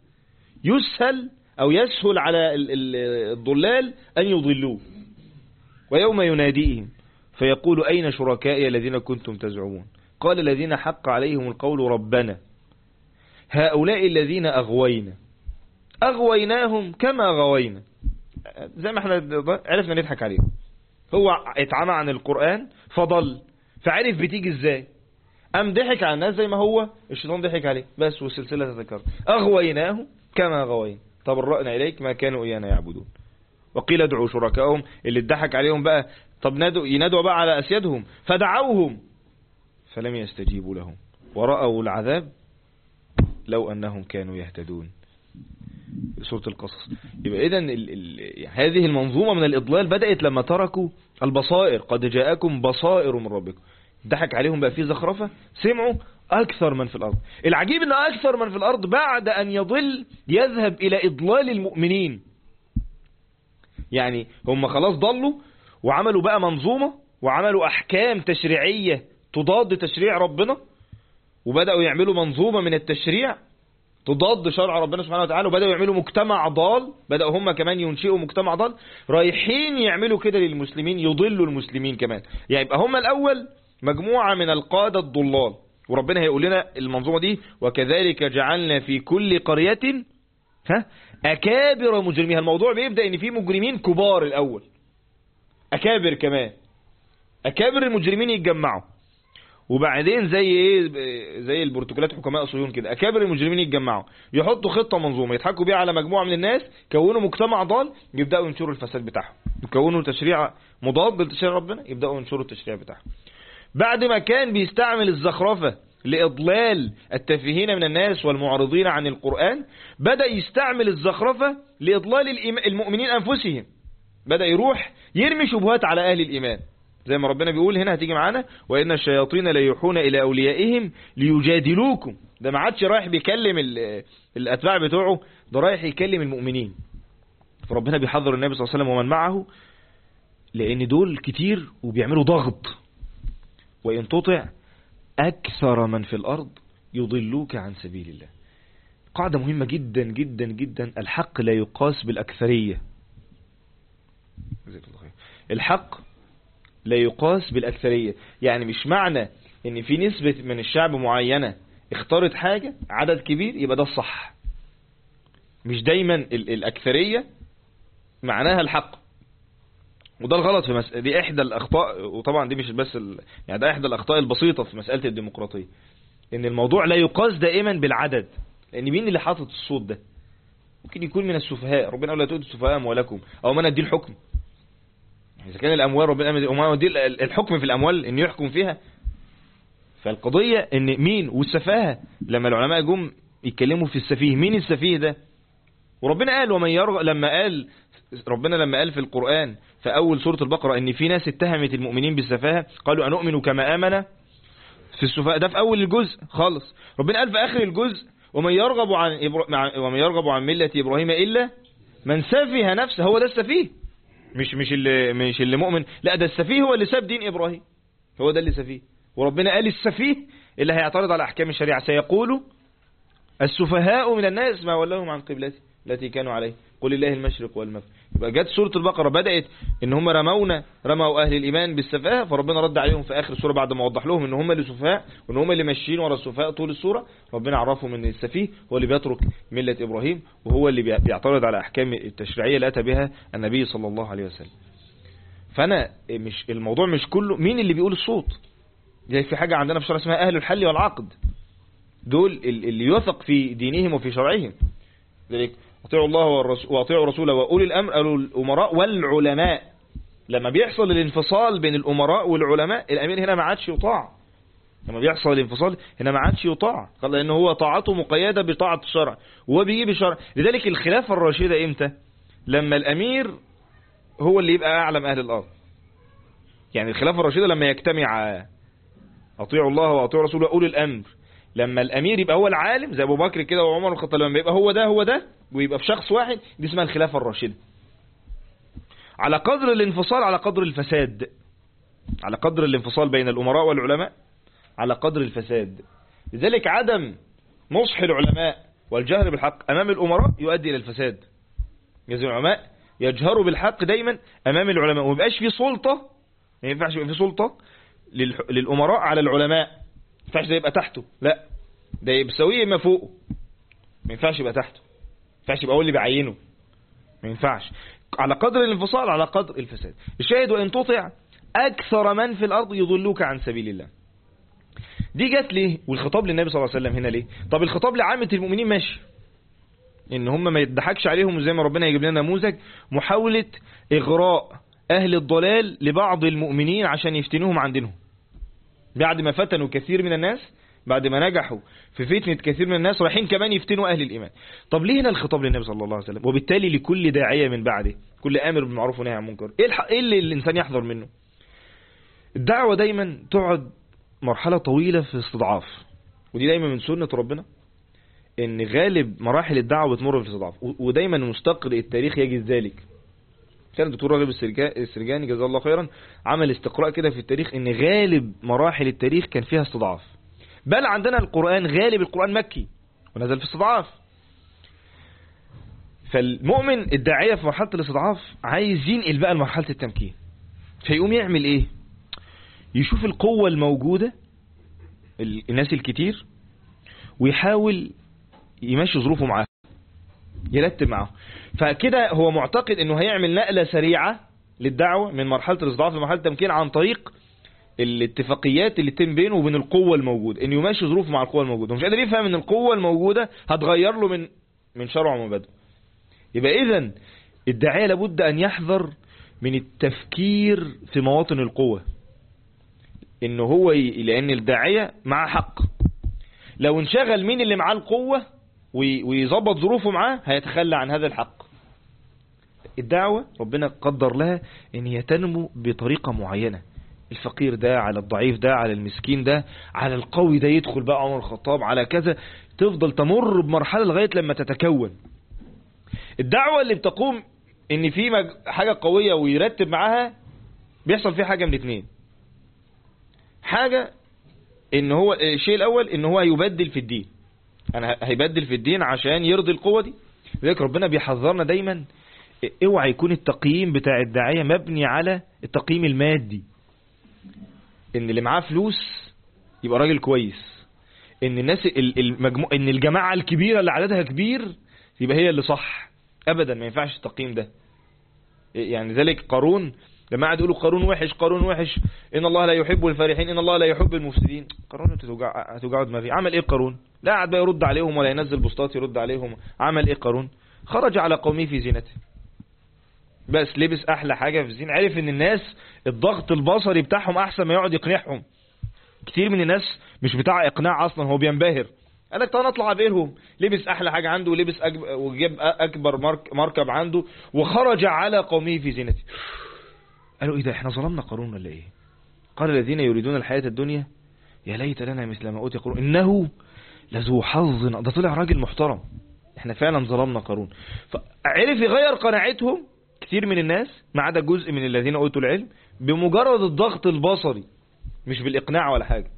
يسهل على الضلال أن يضلوه. ويوم يناديهم فيقول أين شركائي الذين كنتم تزعمون قال الذين حق عليهم القول ربنا هؤلاء الذين أغويناهم كما غوينا. زي ما احنا عرفنا نضحك عليهم. هو اتعمى عن القرآن فضل، فعرف بتيجي ازاي، أم ضحك على الناس زي ما هو الشيطان ضحك عليه بس، والسلسلة تتكرر. أغويناه كما غوين تبرأنا إليك ما كانوا إيانا يعبدون. وقيل ادعوا شركائهم اللي اتضحك عليهم بقى. طب ينادوا بقى على أسيادهم فدعوهم فلم يستجيبوا لهم ورأوا العذاب لو أنهم كانوا يهتدون. سورة القصص. يبقى إذن هذه المنظومة من الإضلال بدأت لما تركوا البصائر. قد جاءكم بصائر من ربكم. ضحك عليهم بقى في زخرفة، سمعوا أكثر من في الأرض. العجيب أن أكثر من في الأرض بعد أن يضل يذهب إلى إضلال المؤمنين. يعني هم خلاص ضلوا وعملوا بقى منظومة وعملوا أحكام تشريعية تضاد تشريع ربنا، وبدأوا يعملوا منظومة من التشريع تضاد شرع ربنا سبحانه وتعالى، وبدأوا يعملوا مجتمع ضال. بدأوا هم كمان ينشئوا مجتمع ضال رايحين يعملوا كده للمسلمين، يضلوا المسلمين كمان. يعني يبقى هم الأول مجموعة من القادة الضلال، وربنا هيقول لنا المنظومة دي وكذلك جعلنا في كل قرية أكابر مجرميها. الموضوع بيبدأ ان في مجرمين كبار الأول، أكابر كمان، أكابر المجرمين يتجمعوا وبعدين زي ايه، زي البروتوكولات حكماء صهيون كده، اكابر المجرمين يتجمعوا يحطوا خطة منظومة يضحكوا بيها على مجموعة من الناس، كونوا مجتمع ضال يبدأوا ينشروا الفساد بتاعهم، يكونوا تشريع مضاد لتشريع ربنا يبدأوا ينشروا التشريع بتاعهم. بعد ما كان بيستعمل الزخرفة لإضلال التافهين من الناس والمعرضين عن القرآن، بدأ يستعمل الزخرفة لإضلال المؤمنين أنفسهم، بدأ يروح يرمي شبهات على أهل الإيمان، زي ما ربنا بيقول هنا هتيجي معانا وإن الشياطين ليوحون إلى أوليائهم ليجادلوكم. ده ما عادش رايح بيكلم الأتباع بتوعه، ده رايح يكلم المؤمنين. فربنا بيحذر النبي صلى الله عليه وسلم ومن معه، لأن دول كتير وبيعملوا ضغط. وإن تطع أكثر من في الأرض يضلوك عن سبيل الله. قاعدة مهمة جدا جدا جدا، الحق لا يقاس بالأكثرية. الحق لا يقاس بالأكثرية، يعني مش معنى ان في نسبة من الشعب معينة اختارت حاجة عدد كبير يبقى ده الصح. مش دايما الأكثرية معناها الحق، وده الغلط في دي احدى الاخطاء. وطبعا دي مش بس يعني ده احدى الاخطاء البسيطة في مسألة الديمقراطية، ان الموضوع لا يقاس دائما بالعدد، لان مين اللي حاطط الصوت ده؟ ممكن يكون من السفهاء، ربنا قال لا تؤتوا السفهاء اموالكم، او من ادي الحكم. اذا كان الاموال ربنا ادي الحكم في الاموال ان يحكم فيها. فالقضية ان مين والسفاهة، لما العلماء جم يتكلموا في السفيه، مين السفيه ده؟ وربنا قال ومن يرغب، ربنا لما قال في القرآن في أول سورة البقرة إن في ناس اتهمت المؤمنين بالسفاهة، قالوا أنؤمن كما آمن في السفهاء. ده في أول الجزء خالص. ربنا قال في آخر الجزء ومن يرغب عن ملة إبراهيم إلا من سفه نفسه. هو ده السفيه، مش اللي مؤمن، لا ده السفيه هو اللي ساب دين إبراهيم، هو ده اللي سفيه. وربنا قال السفيه اللي هيعترض على أحكام الشريعة سيقولوا السفهاء من الناس ما ولهم عن قبلتي التي كانوا عليه قل الله المشرق والمغرب. يبقى جت سورة البقرة بدأت ان هم رموا اهل الايمان بالسفاهة، فربنا رد عليهم في اخر السورة بعد ما وضح لهم ان هم اللي سفهاء وان هم اللي ماشيين ورا السفهاء طول السورة. ربنا عرفهم ان السفيه هو اللي بيترك ملة ابراهيم، وهو اللي بيعترض على احكام التشريعية اللي اتى بها النبي صلى الله عليه وسلم. فانا مش الموضوع مش كله مين اللي بيقول الصوت. زي في حاجة عندنا في الشرع اسمها اهل الحل والعقد، دول اللي يثق في دينهم وفي شرعهم. ذلك اطيعوا الله واطيعوا رسوله واولي الامر، الامراء والعلماء. لما بيحصل الانفصال بين الامراء والعلماء، الامير هنا ما عادش يطاع. لما بيحصل الانفصال هنا ما عادش يطاع، قال لان هو طاعته مقيده بطاعه الشرع وهو بيجيب الشرع. لذلك الخلافه الراشده امتى؟ لما الامير هو اللي يبقى اعلم اهل الارض. يعني الخلافه الراشده لما يجتمع اطيعوا الله واطيعوا رسوله واولي الامر، لما الامير يبقى هو العالم زي ابو بكر كده وعمر الخطاب، لما يبقى هو ده ويبقى في شخص واحد، دي اسمها الخلافة الراشدة. على قدر الانفصال على قدر الفساد، على قدر الانفصال بين الامراء والعلماء على قدر الفساد. لذلك عدم نصح العلماء والجهر بالحق امام الامراء يؤدي الى الفساد. يجب العلماء يجهروا بالحق دايما امام العلماء، وما يبقاش في سلطة، ما ينفعش يبقى في سلطة للامراء على العلماء. ما ينفعش ده يبقى تحته، لا ده يبقى سويه ما فوقه. ما ينفعش يبقى تحته، ما ينفعش يبقى هو اللي بيعينه، ما ينفعش. على قدر الانفصال على قدر الفساد. الشاهد وإن تطع أكثر من في الأرض يضلوك عن سبيل الله. دي جت ليه؟ والخطاب للنبي صلى الله عليه وسلم هنا ليه؟ طب الخطاب لعامة المؤمنين ماشي، إن هم ما يضحكش عليهم، زي ما ربنا يجيب لنا نموذج محاولة إغراء أهل الضلال لبعض المؤمنين عشان يفتنوهم عن دينهم. بعد ما فتنوا كثير من الناس، بعد ما نجحوا في فتنة كثير من الناس، رايحين كمان يفتنوا أهل الإيمان. طب ليه هنا الخطاب للنبي صلى الله عليه وسلم؟ وبالتالي لكل داعية من بعده، كل آمر بالمعروف ونهي عن المنكر. إيه اللي الإنسان يحذر منه؟ الدعوة دايما تقعد مرحلة طويلة في استضعاف، ودي دايما من سنة ربنا إن غالب مراحل الدعوة بتمر في استضعاف، ودايما مستقر التاريخ يجد ذلك. كان الدكتور راغب السرجاني جزاه الله خيرا عمل استقراء كده في التاريخ إن غالب مراحل التاريخ كان فيها استضعاف. بل عندنا القرآن غالب القرآن مكي ونزل في استضعاف. فالمؤمن الداعية في مرحلة الاستضعاف عايز ينقل بقى لمرحلة التمكين، فيقوم يعمل ايه؟ يشوف القوة الموجودة، الناس الكتير، ويحاول يمشي ظروفه معاه، يرتب معاه. فكده هو معتقد انه هيعمل نقلة سريعة للدعوة من مرحلة الاستضعاف لمرحلة التمكين عن طريق الاتفاقيات اللي تم بينه وبين القوة الموجودة، ان يماشي ظروفه مع القوة الموجودة، ومش قادر يفهم ان القوة الموجودة هتغير له من شرعه ومبادئه. يبقى اذا الداعية لابد ان يحذر من التفكير في مواطن القوة، انه هو لان الداعية مع حق، لو انشغل مين اللي معاه القوة ويظبط ظروفه معاه هيتخلى عن هذا الحق. الدعوة ربنا قدر لها ان هي تنمو بطريقة معينة، الفقير ده على الضعيف ده على المسكين ده على القوي ده، يدخل بقى عمر الخطاب على كذا، تفضل تمر بمرحلة لغاية لما تتكون. الدعوة اللي بتقوم ان في حاجة قوية ويرتب معاها، بيحصل فيه حاجة من اتنين. حاجة ان هو الشيء الاول ان هو هيبدل في الدين، انا هيبدل في الدين عشان يرضي القوة دي. لذلك ربنا بيحذرنا دايما اوعى يكون التقييم بتاع الداعية مبني على التقييم المادي، ان اللي معاه فلوس يبقى راجل كويس، ان الناس ان الجماعة الكبيرة اللي عددها كبير يبقى هي اللي صح. ابدا ما ينفعش التقييم ده. يعني ذلك قارون لما قعد يقولوا قارون وحش قارون وحش، ان الله لا يحب الفرحين ان الله لا يحب المفسدين، قارون هتوجعوا دماغي. عمل ايه قارون؟ لا قعد بقى يرد عليهم ولا ينزل بوستات يرد عليهم. عمل ايه قارون؟ خرج على قومه في زينته، بس لبس احلى حاجة في الزين، عرف ان الناس الضغط البصري بتاعهم احسن ما يقعد يقنعهم. كتير من الناس مش بتاع اقناع اصلا، هو بينبهر، قال لك تعال نطلع بينهم، لبس احلى حاجة عنده ولبس وجاب اكبر مركب عنده وخرج على قومه في زينته. قالوا ايه ده، احنا ظلمنا قارون ولا ايه؟ قال الذين يريدون الحياة الدنيا يا ليت لنا مثل ما اوتي قارون انه لذو حظ، ده طلع راجل محترم، احنا فعلا ظلمنا قارون. فعرف يغير قناعتهم كتير من الناس ما عدا جزء من الذين اوتوا العلم بمجرد الضغط البصري، مش بالاقناع ولا حاجة.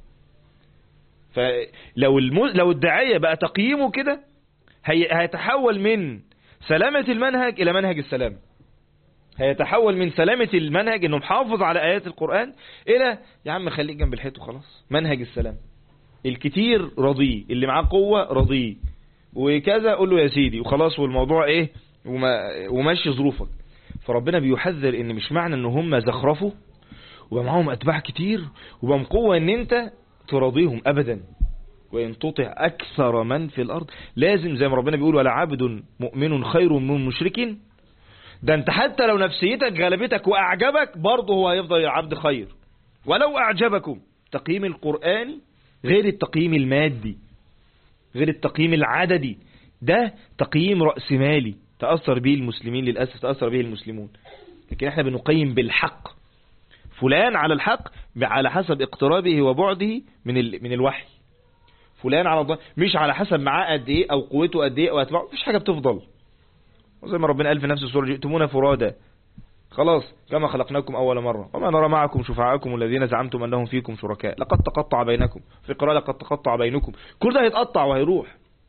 فلو لو الداعية بقى تقييمه كده هيتحول من سلامة المنهج الى منهج السلام، هيتحول من سلامة المنهج انه محافظ على ايات القرآن الى يا عم خليك جنب الحيط وخلاص، منهج السلام. الكتير رضيه، اللي معاه قوة رضيه وكذا قول له يا سيدي وخلاص، والموضوع ايه وماشي ظروفك. فربنا بيحذر ان مش معنى ان هم زخرفوا ومعاهم اتباع كتير وبقى قوة ان انت تراضيهم ابدا. وان تطع اكثر من في الارض، لازم زي ما ربنا بيقول ولا عبد مؤمن خير من مشرك، ده انت حتى لو نفسيتك غلبتك واعجبك برضه هو هيفضل عبد خير ولو اعجبكم. تقييم القرآن غير التقييم المادي، غير التقييم العددي، ده تقييم رأسمالي تأثر به المسلمين، للأسف تأثر به المسلمون. لكن احنا بنقيم بالحق، فلان على الحق على حسب اقترابه وبعده من الوحي، فلان على الله مش على حسب معاه قد ايه او قوته قد ايه او اتباعه، مفيش حاجة بتفضل. وزي ما ربنا قال في نفس السورة جئتمونا فرادا خلاص كما خلقناكم أول مرة وما نرى معكم شفعاءكم الذين زعمتم أنهم فيكم شركاء لقد تقطع بينكم، في قراءة لقد تقطع بينكم. كل ده هيتقطع وهيروح.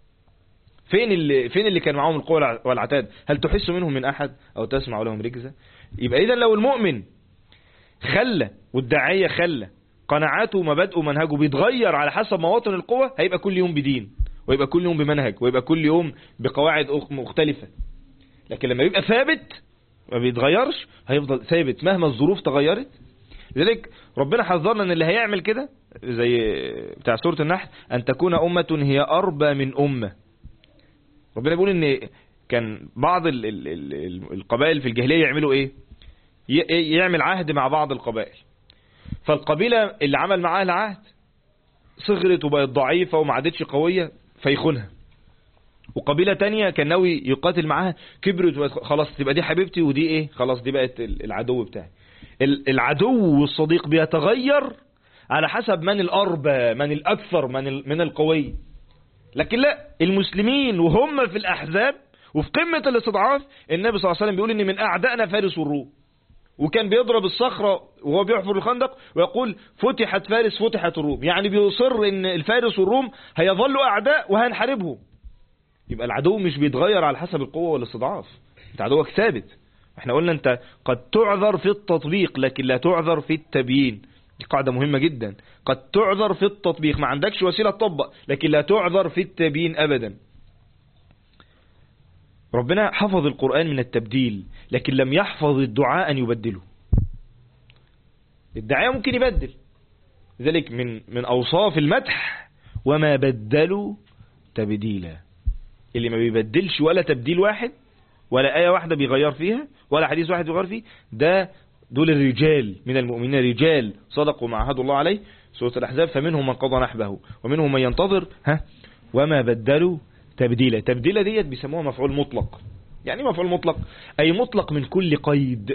فين اللي كان معاهم القوة والعتاد؟ هل تحس منهم من أحد أو تسمع لهم ركزة؟ يبقى إذن لو المؤمن خلى والداعية خلى قناعاته ومبادئه ومنهجه بيتغير على حسب مواطن القوة، هيبقى كل يوم بدين ويبقى كل يوم بمنهج ويبقى كل يوم بقواعد مختلفة. لكن لما يبقى ثابت ما بيتغيرش هيفضل ثابت مهما الظروف تغيرت. لذلك ربنا حذرنا ان اللي هيعمل كده زي بتاع سورة النحل ان تكون أمة هي أربى من أمة. ربنا بيقول ان كان بعض القبائل في الجاهلية يعملوا ايه، يعمل عهد مع بعض القبائل، فالقبيلة اللي عمل معاها العهد صغرت وبقت ضعيفة وما عادتش قوية فيخونها، وقبيلة تانية كان ناوي يقاتل معاها كبرت خلاص تبقى دي حبيبتي ودي ايه خلاص دي بقت العدو بتاعي. العدو والصديق بيتغير على حسب من الأربى من الأكثر من القوي. لكن لا، المسلمين وهم في الأحزاب وفي قمة الاستضعاف النبي صلى الله عليه وسلم بيقول ان من أعدائنا فارس والروم، وكان بيضرب الصخرة وهو بيحفر الخندق ويقول فتحت فارس فتحت الروم، يعني بيصر ان الفارس والروم هيظلوا أعداء وهنحاربهم. يبقى العدو مش بيتغير على حسب القوة والاستضعاف، انت عدوك ثابت. احنا قلنا انت قد تعذر في التطبيق لكن لا تعذر في التبيين، دي قاعدة مهمة جدا. قد تعذر في التطبيق، ما عندكش وسيلة تطبق، لكن لا تعذر في التبيين ابدا. ربنا حفظ القرآن من التبديل لكن لم يحفظ الدعاء ان يبدله. الدعاء ممكن يبدل، لذلك من أوصاف المدح وما بدلوا تبديلا. اللي ما بيبدلش ولا تبديل واحد، ولا آية واحدة بيغير فيها، ولا حديث واحد بيغير فيه، دول الرجال من المؤمنين، رجال صدقوا ما عهدوا الله عليه، سورة الأحزاب. فمنهم من قضى نحبه ومنهم من ينتظر وما بدلوا تبديلا. تبديلا ديت بيسموها مفعول مطلق. يعني مفعول مطلق أي مطلق من كل قيد.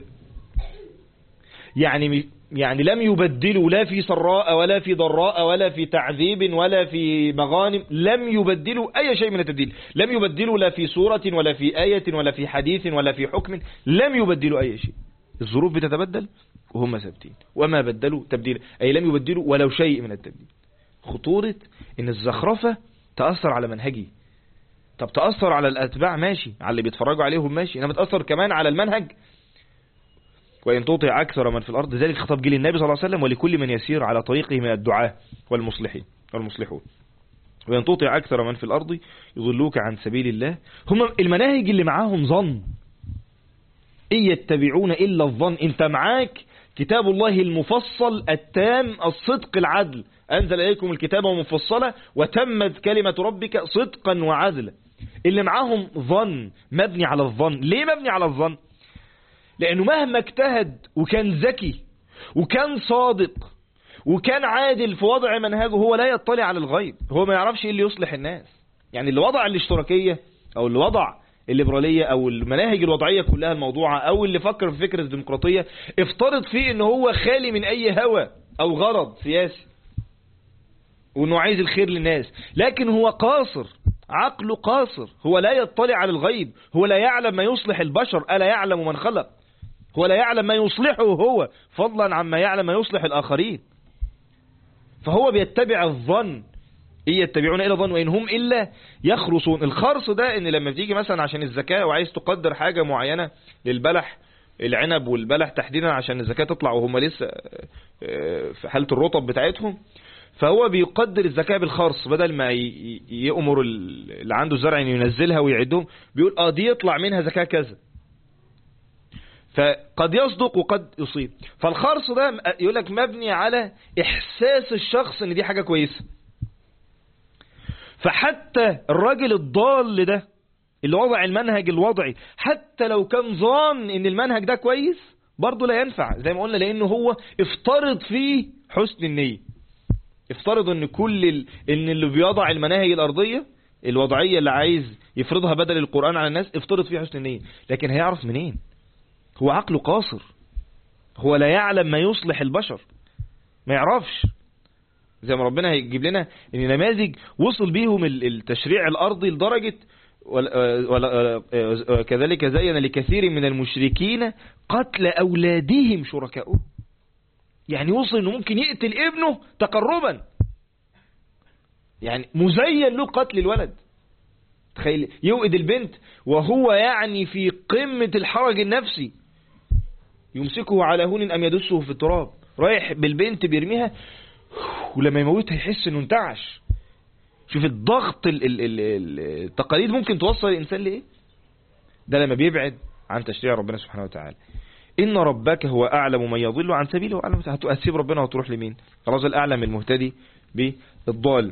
يعني لم يبدلوا لا في سراء ولا في ضراء ولا في تعذيب ولا في مغانم، لم يبدلوا أي شيء من التبديل. لم يبدلوا لا في سورة ولا في آية ولا في حديث ولا في حكم، لم يبدلوا أي شيء. الظروف بتتبدل وهم ثابتين. وما بدلوا تبديلا أي لم يبدلوا ولو شيء من التبديل. خطورة إن الزخرفة تأثر على منهجي. طب تأثر على الأتباع ماشي، على اللي بيتفرجوا عليهم ماشي، إنما تأثر كمان على المنهج. وإن تطع أكثر من في الأرض، ذلك خطاب جه للنبي صلى الله عليه وسلم ولكل من يسير على طريقه من الدعاة والمصلحون. وإن تطع أكثر من في الأرض يضلوك عن سبيل الله. هم المناهج اللي معاهم ظن، إن يتبعون إلا الظن. أنت معاك كتاب الله المفصل التام الصدق العدل، أنزل إليكم الكتاب مفصلة وتمت كلمة ربك صدقا وعدلا. اللي معاهم ظن، مبني على الظن. ليه مبني على الظن؟ لأنه مهما اجتهد وكان ذكي وكان صادق وكان عادل في وضع منهجه، هو لا يطلع على الغيب. هو ما يعرفش ايه اللي يصلح الناس. يعني اللي وضع الاشتراكية أو اللي وضع الليبرالية أو المناهج الوضعية كلها الموضوعة، أو اللي فكر في فكرة الديمقراطية، افترض فيه إنه هو خالي من أي هوى أو غرض سياسي، وإنه عايز الخير للناس. لكن هو قاصر، عقله قاصر. هو لا يطلع على الغيب. هو لا يعلم ما يصلح البشر، ألا يعلم من خلق. هو لا يعلم ما يصلحه هو، فضلا عما يعلم ما يصلح الآخرين. فهو بيتبع الظن. إن يتبعون إلا ظن وإن هم إلا يخرصون. الخرص ده إن لما بتيجي مثلا عشان الزكاة وعايز تقدر حاجة معينة للبلح، العنب والبلح تحديدا، عشان الزكاة تطلع وهم لسه في حالة الرطب بتاعتهم، فهو بيقدر الزكاة بالخرص. بدل ما يأمر اللي عنده الزرع إنه ينزلها ويعدهم، بيقول دي يطلع منها زكاة كذا. فقد يصدق وقد يصيب. فالخرص ده يقول لك مبني على إحساس الشخص إن دي حاجة كويسة. فحتى الراجل الضال ده اللي وضع المنهج الوضعي، حتى لو كان ظان إن المنهج ده كويس، برضه لا ينفع زي ما قلنا، لأنه هو افترض فيه حسن النية. افترض إن إن اللي بيضع المناهج الأرضية الوضعية اللي عايز يفرضها بدل القرآن على الناس، افترض فيه حسن النية. لكن هيعرف منين؟ هو عقله قاصر. هو لا يعلم ما يصلح البشر، ما يعرفش. زي ما ربنا هيجيب لنا ان نماذج وصل بيهم التشريع الارضي لدرجة كذلك زين لكثير من المشركين قتل اولادهم شركائهم. يعني وصل انه ممكن يقتل ابنه تقربا، يعني مزين له قتل الولد. تخيل يوئد البنت وهو يعني في قمة الحرج النفسي، يمسكه على هون ام يدسه في التراب، رايح بالبنت بيرميها، ولما يموتها يحس انه انتعش. شوف الضغط، التقاليد ممكن توصل الانسان لايه. ده لما بيبعد عن تشريع ربنا سبحانه وتعالى. ان ربك هو اعلم من يضل عن سبيله واعلم. هتسيب ربنا وتروح لمين؟ الرجل اعلم المهتدي بالضال.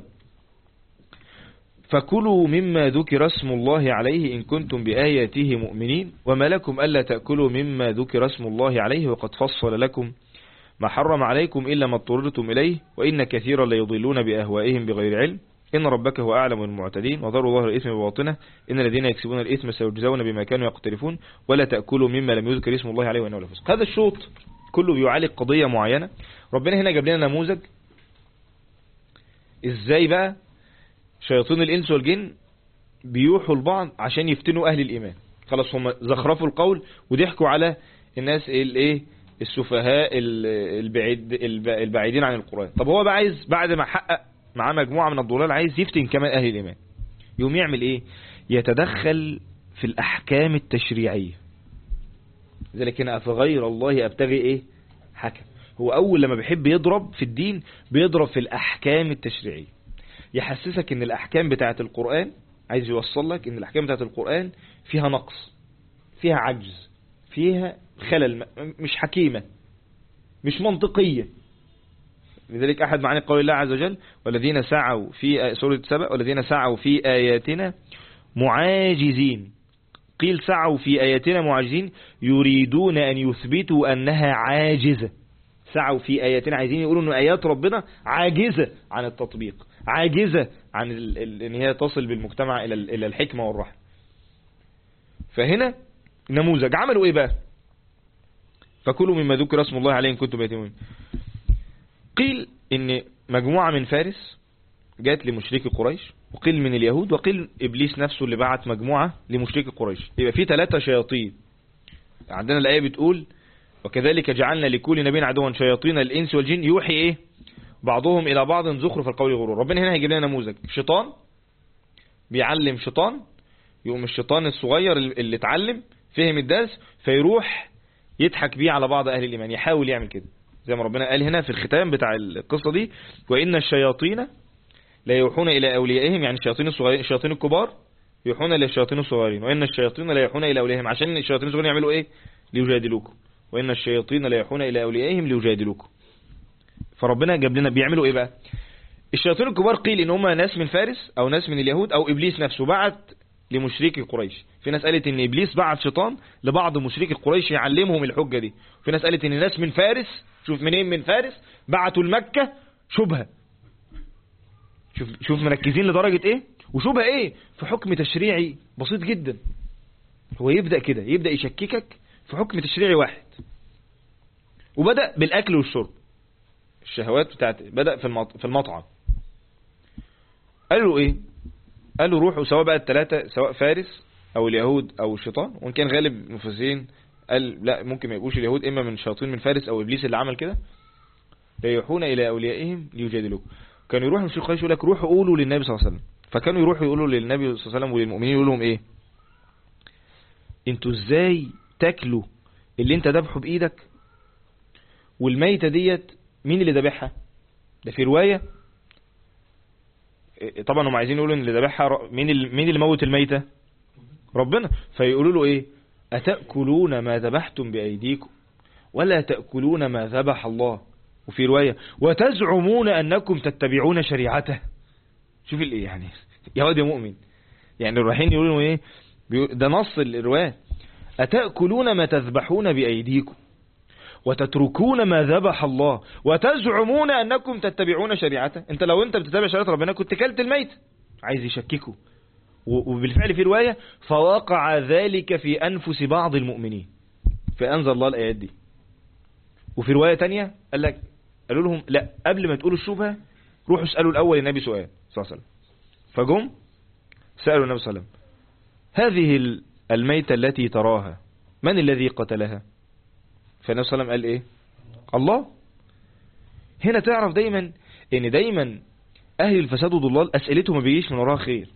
فكلوا مما ذكر اسم الله عليه إن كنتم بآياته مؤمنين، وما لكم ألا تأكلوا مما ذكر اسم الله عليه وقد فصل لكم ما حرم عليكم إلا ما اضطررتم إليه وإن كثيرا ليضلون بأهوائهم بغير علم. إن ربك هو أعلم المعتدين وذروا ظاهر الإثم بباطنه إن الذين يكسبون الإثم سيجزون بما كانوا يقترفون ولا تأكلوا مما لم يذكر اسم الله عليه وإنه لفسق. هذا الشوط كله بيعالج قضية معينة. ربنا هنا جاب لنا نموذج إزاي بقى شياطين الإنس والجن بيوحوا البعض عشان يفتنوا أهل الإيمان. خلاص هم زخرفوا القول وضحكوا على الناس السفهاء البعيدين عن القرآن. طب هو بقى عايز بعد ما حقق معاه مجموعة من الضلال عايز يفتن كمان أهل الإيمان. يوم يعمل إيه؟ يتدخل في الأحكام التشريعية. ذلك هنا أفغير الله أبتغي إيه؟ حكم. هو أول لما بيحب يضرب في الدين بيضرب في الأحكام التشريعية، يحسسك ان الاحكام بتاعت القرآن، عايز يوصل لك ان الاحكام بتاعت القرآن فيها نقص، فيها عجز، فيها خلل، مش حكيمة، مش منطقية. لذلك أحد معاني قول الله عز وجل والذين سعوا في سورة سبأ والذين سعوا في آياتنا معاجزين. قيل سعوا في آياتنا معاجزين يريدون أن يثبتوا أنها عاجزة. سعوا في آياتنا عايزين يقولوا أن آيات ربنا عاجزة عن التطبيق، عاجزة عن أن هي تصل بالمجتمع إلى الحكمة والرحمة. فهنا نموذج عملوا إيه بقى؟ فكلوا مما ذكر اسم الله عليه إن كنتم يتمون. قيل إن مجموعة من فارس جات لمشركي قريش، وقيل من اليهود، وقيل إبليس نفسه اللي بعت مجموعة لمشركي قريش. يبقى في 3 شياطين. عندنا الآية بتقول وكذلك جعلنا لكل نبي عدوا شياطين الإنس والجن يوحي إيه بعضهم إلى بعض زخرف القول غرور. ربنا هنا هيجيب لنا نموذج شيطان بيعلم شيطان، يقوم الشيطان الصغير اللي اتعلم فهم الدرس فيروح يضحك بيه على بعض أهل الإيمان، يحاول يعمل كده زي ما ربنا قال هنا في الختام بتاع القصة دي وإن الشياطين لا يوحون إلى أوليائهم، يعني الشياطين الصغيرين الشياطين الكبار يوحون إلى الشياطين الصغيرين، وإن الشياطين لا يوحون إلى أوليائهم عشان الشياطين الصغيرين يعملوا إيه ليجادلوكم، وإن الشياطين لا يوحون إلى أوليائهم ليجادلوكم. فربنا جاب لنا بيعملوا إيه بقى؟ الشياطين الكبار قيل إن هم ناس من فارس أو ناس من اليهود أو إبليس نفسه بعت لمشركي قريش. في ناس قالت إن إبليس بعت شيطان لبعض مشركي قريش يعلمهم الحجة دي، في ناس قالت إن ناس من فارس، شوف منين من فارس، بعتوا لمكة شبهة. شوف مركزين لدرجة إيه، وشبهة إيه في حكم تشريعي بسيط جدا. هو يبدأ كده، يبدأ يشككك في حكم تشريعي واحد، وبدأ بالأكل والشرب، الشهوات بتاعت بدأ في المطعم. قالوا إيه؟ قالوا روحوا سواء بقى ال3 سواء فارس أو اليهود أو الشيطان، وإن كان غالب المفسرين قال لا ممكن ما يبقوش اليهود، إما من شياطين من فارس أو إبليس اللي عمل كده، لا يوحون إلى أوليائهم ليجادلوكم. كانوا يروحوا مشركي قريش يقول لك روحوا قولوا للنبي صلى الله عليه وسلم، فكانوا يروحوا يقولوا للنبي صلى الله عليه وسلم وللمؤمنين يقول لهم إيه؟ انتوا ازاي تاكلوا اللي انت ذبحه بايدك، والميتة ديت مين اللي ذبحها؟ ده في رواية طبعا هم عايزين يقولوا ان اللي ذبحها مين اللي موت الميتة؟ ربنا. فيقولوا له ايه؟ اتأكلون ما ذبحتم بايديكم ولا تأكلون ما ذبح الله، وفي رواية وتزعمون انكم تتبعون شريعته. شوف الايه يعني يا واد يا مؤمن، يعني الرايحين يقولوا ايه؟ ده نص الرواية أتأكلون ما تذبحون بأيديكم وتتركون ما ذبح الله وتزعمون أنكم تتبعون شريعته. انت لو انت بتتبع شريعة ربنا كنت كلت الميت. عايز يشككوا، وبالفعل في رواية فوقع ذلك في أنفس بعض المؤمنين فأنزل الله الآيات دي. وفي رواية تانية قال لك قالوا لهم لا قبل ما تقولوا الشبهة روحوا اسألوا الأول النبي سؤال صلى الله عليه وسلم. فجم سألوا النبي صلى الله عليه وسلم هذه الميتة التي تراها من الذي قتلها؟ فالنبي صلى الله عليه وسلم قال ايه؟ الله. هنا تعرف دايما ان دايما اهل الفساد والضلال اسئلته ما بيجيش من وراها خير.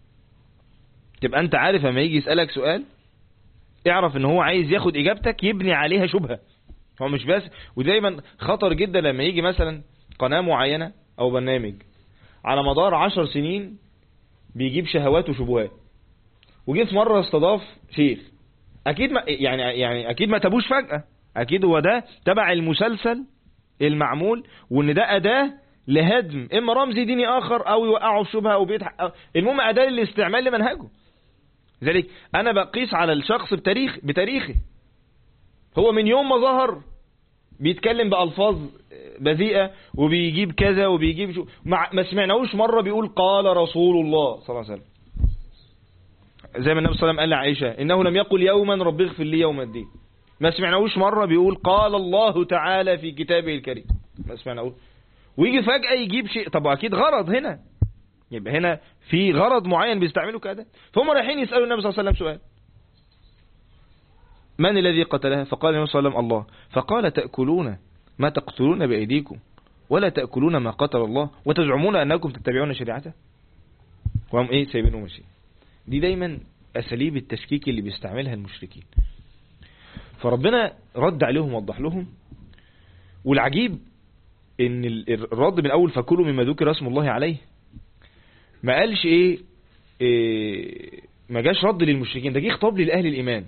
تبقى انت عارف لما يجي يسألك سؤال اعرف ان هو عايز ياخد اجابتك يبني عليها شبهة. هو مش بس، ودايما خطر جدا لما يجي مثلا قناة معينة او برنامج على مدار 10 سنين بيجيب شهوات وشبهات، وجه في مرة استضاف شيخ، اكيد ما يعني اكيد ما تابوش فجأة، اكيد هو ده تبع المسلسل المعمول، وان ده اداة لهدم اما رمز ديني اخر او يوقعوا في شبهة او المهم اداة للاستعمال لمنهجه. لذلك انا بقيس على الشخص بتاريخه. هو من يوم ما ظهر بيتكلم بألفاظ بذيئة وبيجيب كذا وبيجيب ما سمعناهوش مرة بيقول قال رسول الله صلى الله عليه وسلم، زي ما النبي صلى الله عليه وسلم قال لعائشة إنه لم يقل يوما رب اغفر لي يوم الدين. ما سمعناهوش مرة بيقول قال الله تعالى في كتابه الكريم، ما سمعناهوش. ويجي فجأة يجيب شيء، طب أكيد غرض هنا، يبقى هنا في غرض معين بيستعملوا كده. فهم رايحين يسألوا النبي صلى الله عليه وسلم سؤال من الذي قتلها؟ فقال النبي صلى الله عليه وسلم الله. فقال تأكلون ما تقتلون بأيديكم ولا تأكلون ما قتل الله وتزعمون أنكم تتبعون شريعته. وهم ايه سايبينه ماشي. دي دايما أساليب التشكيك اللي بيستعملها المشركين. فربنا رد عليهم ووضح لهم. والعجيب ان الرد من اول فكلوا مما ذكر اسم الله عليه، ما قالش ايه ما جاش رد للمشركين، ده جه خطاب لأهل الإيمان.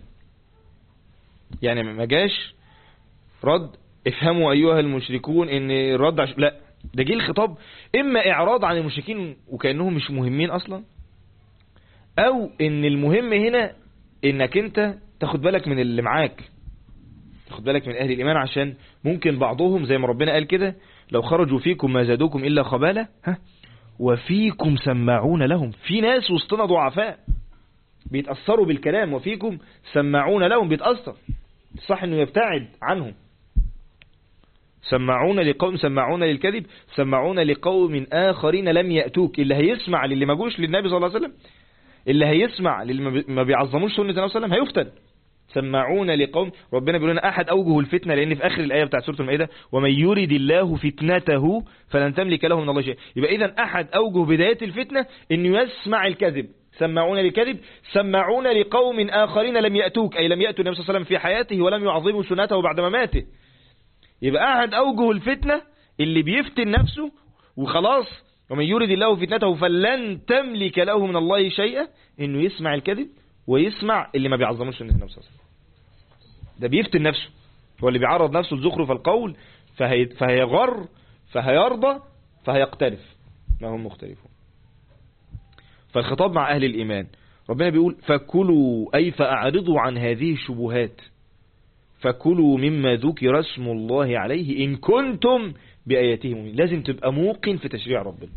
يعني ما جاش رد افهموا أيها المشركون ان الرد لا، ده جه الخطاب اما اعراض عن المشركين وكأنهم مش مهمين اصلا، او ان المهم هنا انك انت تاخد بالك من اللي معاك، تاخد بالك من اهل الايمان، عشان ممكن بعضهم زي ما ربنا قال كده لو خرجوا فيكم ما زادوكم الا خبالة وفيكم سماعون لهم. في ناس وسطنا ضعفاء بيتأثروا بالكلام، وفيكم سماعون لهم، بيتأثر، صح انه يبتعد عنهم. سماعون لقوم، سماعون للكذب، سماعون لقوم آخرين لم يأتوك. اللي هيسمع للي ما جوش للنبي صلى الله عليه وسلم، اللي هيسمع للي ما بيعظموش سنة النبي صلى الله عليه وسلم هيفتن. سماعون لقوم، ربنا بيقول لنا أحد أوجه الفتنة، لأن في آخر الآية بتاعت سورة المائدة ومن يرد الله فتنته فلن تملك له من الله شيء. يبقى إذن أحد أوجه بداية الفتنة إنه يسمع الكذب. سماعون للكذب، سماعون لقوم آخرين لم يأتوك، أي لم يأتوا النبي صلى الله عليه وسلم في حياته ولم يعظموا سنته بعد مماته. يبقى أحد أوجه الفتنة اللي بيفتن نفسه وخلاص، ومن يرد الله فتنته فلن تملك له من الله شيئا، إنه يسمع الكذب ويسمع اللي ما بيعظموش سنة النبي صلى الله عليه وسلم. ده بيفتن نفسه، هو اللي بيعرض نفسه لزخرف القول، فهيغر، فهيرضى، فهيقترف ما هم مختلفون. فالخطاب مع أهل الإيمان، ربنا بيقول فكلوا أي فأعرضوا عن هذه الشبهات، فكلوا مما ذكر اسم الله عليه إن كنتم بآياته مؤمنين. لازم تبقى موقن في تشريع ربنا.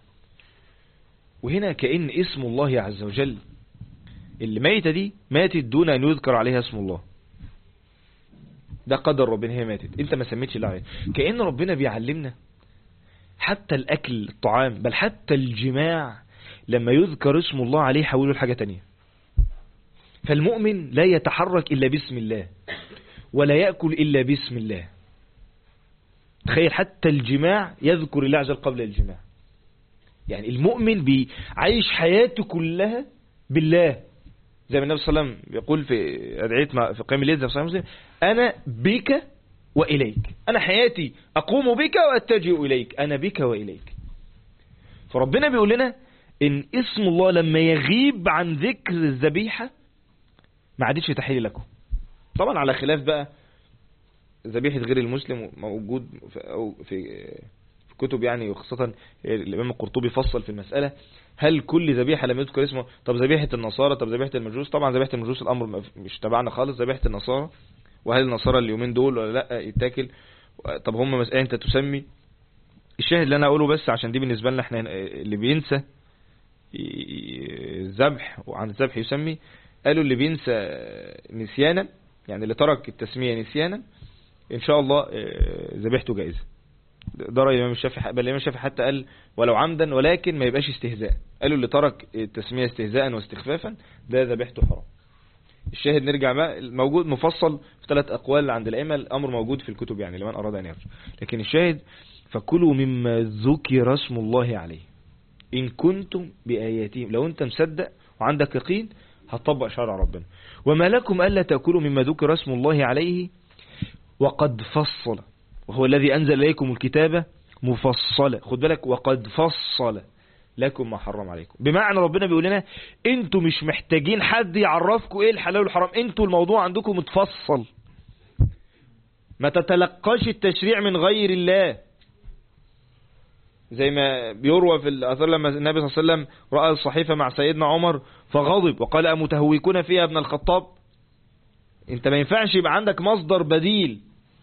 وهنا كأن اسم الله عز وجل، اللي ميتة دي ماتت دون أن يذكر عليها اسم الله، ده قدر ربنا، هي ماتت انت ما سميتش الله عليه. كأن ربنا بيعلمنا حتى الأكل، الطعام، بل حتى الجماع لما يذكر اسم الله عليه حوله لحاجة تانية. فالمؤمن لا يتحرك إلا باسم الله، ولا يأكل إلا باسم الله. تخيل حتى الجماع يذكر الله عز وجل قبل الجماع. يعني المؤمن بيعيش حياته كلها بالله، زي ما النبي صلى الله عليه وسلم يقول في أدعية في قيام الليل، زي ما أنا بك وإليك، أنا حياتي أقوم بك وأتجه إليك، أنا بك وإليك. فربنا بيقول لنا إن اسم الله لما يغيب عن ذكر الذبيحة ما عادتش تحل لكم. طبعا على خلاف بقى ذبيحة غير المسلم موجود في كتب يعني، وخاصة الإمام القرطبي فصل في المسألة، هل كل ذبيحة لم يذكر اسمه؟ طب ذبيحة النصارى، طب ذبيحة المجوس؟ طبعا ذبيحة المجوس الأمر مش تبعنا خالص. ذبيحة النصارى، وهل النصارى اليومين دول ولا لا يتاكل؟ طب هم مسألة انت تسمي. الشاهد اللي انا اقوله بس عشان دي بالنسبة لنا احنا اللي بينسى الذبح وعن الذبح يسمي، قالوا اللي بينسى نسيانا، يعني اللي ترك التسمية نسيانا ان شاء الله ذبيحته جائزة. ده رأي الإمام الشافعي، بل الإمام الشافعي حتى قال ولو عمدا ولكن ما يبقاش استهزاء. قالوا اللي ترك التسمية استهزاء واستخفافا ده ذبيحته حرام. الشاهد نرجع بقى، موجود مفصل في 3 أقوال عند الأئمة، الأمر موجود في الكتب يعني لمن أراد أن يرجع. لكن الشاهد فكلوا مما ذكر اسم الله عليه إن كنتم بآياته. لو أنت مصدق وعندك يقين هتطبق شرع ربنا. وما لكم ألا تأكلوا مما ذكر اسم الله عليه وقد فصل، وهو الذي أنزل إليكم الكتاب مفصلة. خد بالك، وقد فصل لكم ما حرم عليكم. بمعنى ربنا بيقول لنا انتوا مش محتاجين حد يعرفكم ايه الحلال والحرام، انتوا الموضوع عندكم متفصل. ما تتلقاش التشريع من غير الله، زي ما بيروى في الأثر لما النبي صلى الله عليه وسلم رأى الصحيفة مع سيدنا عمر فغضب وقال أمتهوكون فيها ابن الخطاب. انت ما ينفعش يبقى عندك مصدر بديل.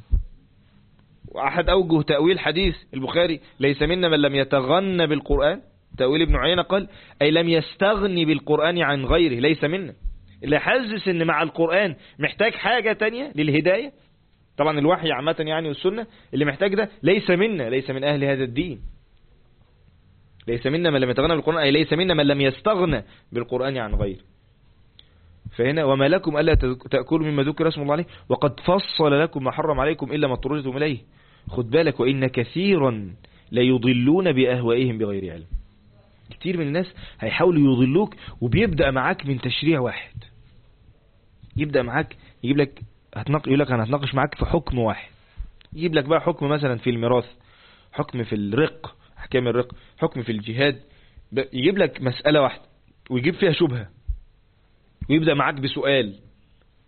وأحد أوجه تأويل حديث البخاري ليس منا من لم يتغنى بالقرآن، تأويل ابن عيينة قال أي لم يستغني بالقرآن عن غيره، ليس منا. اللي حاسس ان مع القرآن محتاج حاجة تانية للهداية، طبعا الوحي عامة يعني والسنة، اللي محتاج ده ليس منا، ليس من أهل هذا الدين. ليس منا من لم يتغنى بالقرآن، أي ليس منا من لم يستغنى بالقرآن عن غيره. فهنا وما لكم ألا تأكلوا مما ذكر اسم الله عليه وقد فصل لكم ما حرم عليكم إلا ما اضطررتم إليه. خد بالك، وإن كثيرا ليضلون بأهوائهم بغير علم. كتير من الناس هيحاولوا يضلوك، وبيبدأ معاك من تشريع واحد. يبدأ معاك يجيب لك يقول لك أنا هتناقش معاك في حكم واحد، يجيب لك بقى حكم مثلا في الميراث، حكم في الرق، أحكام الرق، حكم في الجهاد، يجيب لك مسألة واحدة ويجيب فيها شبهة، ويبدأ معاك بسؤال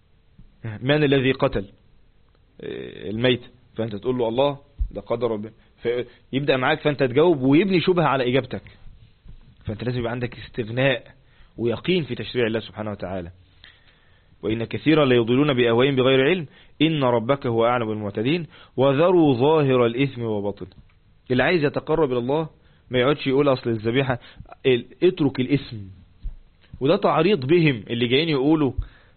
من الذي قتل الميت؟ فأنت تقول له الله، ده قدر ربنا. فيبدأ معاك فانت تجاوب ويبني شبهة على اجابتك. فانت لازم يبقى عندك استغناء ويقين في تشريع الله سبحانه وتعالى. وإن كثيرا ليضلون بأهوائهم بغير علم إن ربك هو أعلم بالمعتدين وذروا ظاهر الإثم وباطنه. اللي عايز يتقرب إلى الله ما يقعدش يقول أصل الذبيحة، اترك الإثم. وده تعريض بهم اللي جايين يقولوا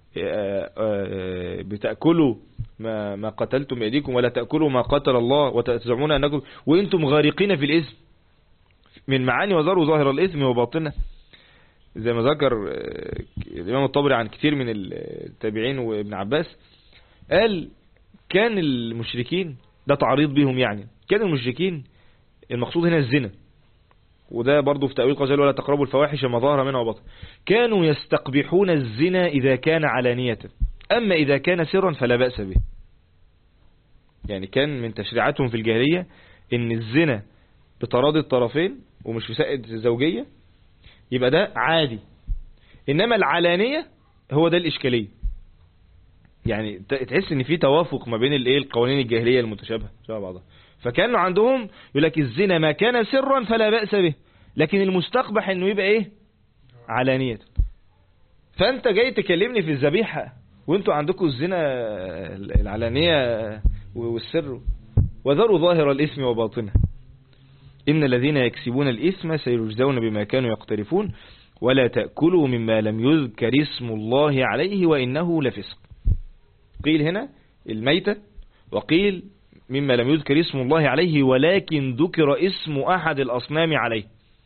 بتأكلوا ما قتلتم بأيديكم ولا تأكلوا ما قتل الله وتزعمون أنكم وإنتم غارقين في الإثم. من معاني وذروا ظاهر الإثم وباطنه زي ما ذكر الإمام الطبري عن كثير من التابعين وابن عباس، قال كان المشركين، ده تعريض بهم يعني، كان المشركين المقصود هنا الزنا، وده برضو في تأويل قال ولا تقربوا الفواحش ما ظهر منها وبطن، كانوا يستقبحون الزنا إذا كان علانية، أما إذا كان سرا فلا بأس به. يعني كان من تشريعاتهم في الجاهلية إن الزنا بتراضي الطرفين ومش في سائد الزوجية يبقى ده عادي، إنما العلانية هو ده الإشكالية. يعني تحس إن في توافق ما بين القوانين الجاهلية المتشابهة شبه بعضها. فكانوا عندهم يقول لك الزنا ما كان سرا فلا بأس به، لكن المستقبح إنه يبقى إيه؟ علانية. فأنت جاي تكلمني في الذبيحة وانتوا عندكم الزنا العلانية والسر. وذروا ظاهر الإثم وباطنه إن الذين يكسبون الإثم سيجزون بما كانوا يقترفون ولا تأكلوا مما لم يذكر اسم الله عليه وإنه لفسق. قيل هنا الميتة، وقيل مما لم يذكر اسم الله عليه ولكن ذكر اسم أحد الأصنام عليه.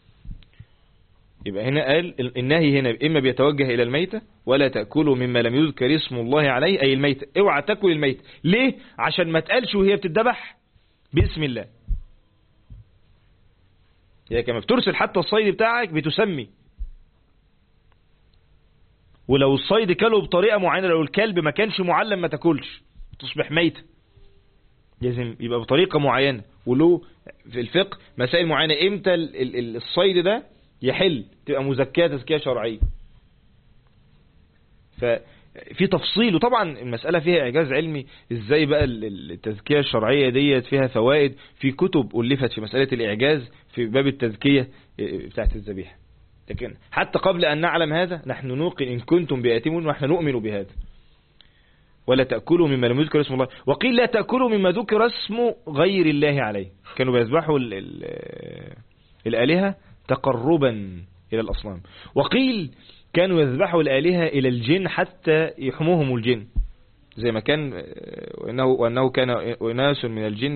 يبقى هنا قال النهي هنا إما بيتوجه إلى الميتة ولا تأكلوا مما لم يذكر اسم الله عليه أي الميتة. اوعى تأكل الميتة. ليه؟ عشان ما تقالش وهي بتتذبح باسم الله. يعني كما بترسل حتى الصيد بتاعك بتسمي، ولو الصيد كله بطريقة معينة، لو الكلب ما كانش معلم ما تاكلش تصبح ميتة، لازم يبقى بطريقة معينة. وله في الفقه مسائل معينة امتى الصيد ده يحل تبقى مزكاة تزكية شرعية. ففي تفصيل، وطبعا المسألة فيها إعجاز علمي ازاي بقى التزكية الشرعية ديت فيها فوائد، في كتب ألفت في مسألة الإعجاز في باب التزكية بتاعت الذبيحة. لكن حتى قبل أن نعلم هذا نحن نوقن إن كنتم بآتمون ونحن نؤمن بهذا. ولا تأكلوا مما لم يذكر اسم الله، وقيل لا تأكلوا مما ذكر اسم غير الله عليه. كانوا بيذبحوا الآلهة تقربا إلى الأصنام، وقيل كانوا يذبحوا الآلهة إلى الجن حتى يحموهم الجن، زي ما كان وأنه كان أناس من الجن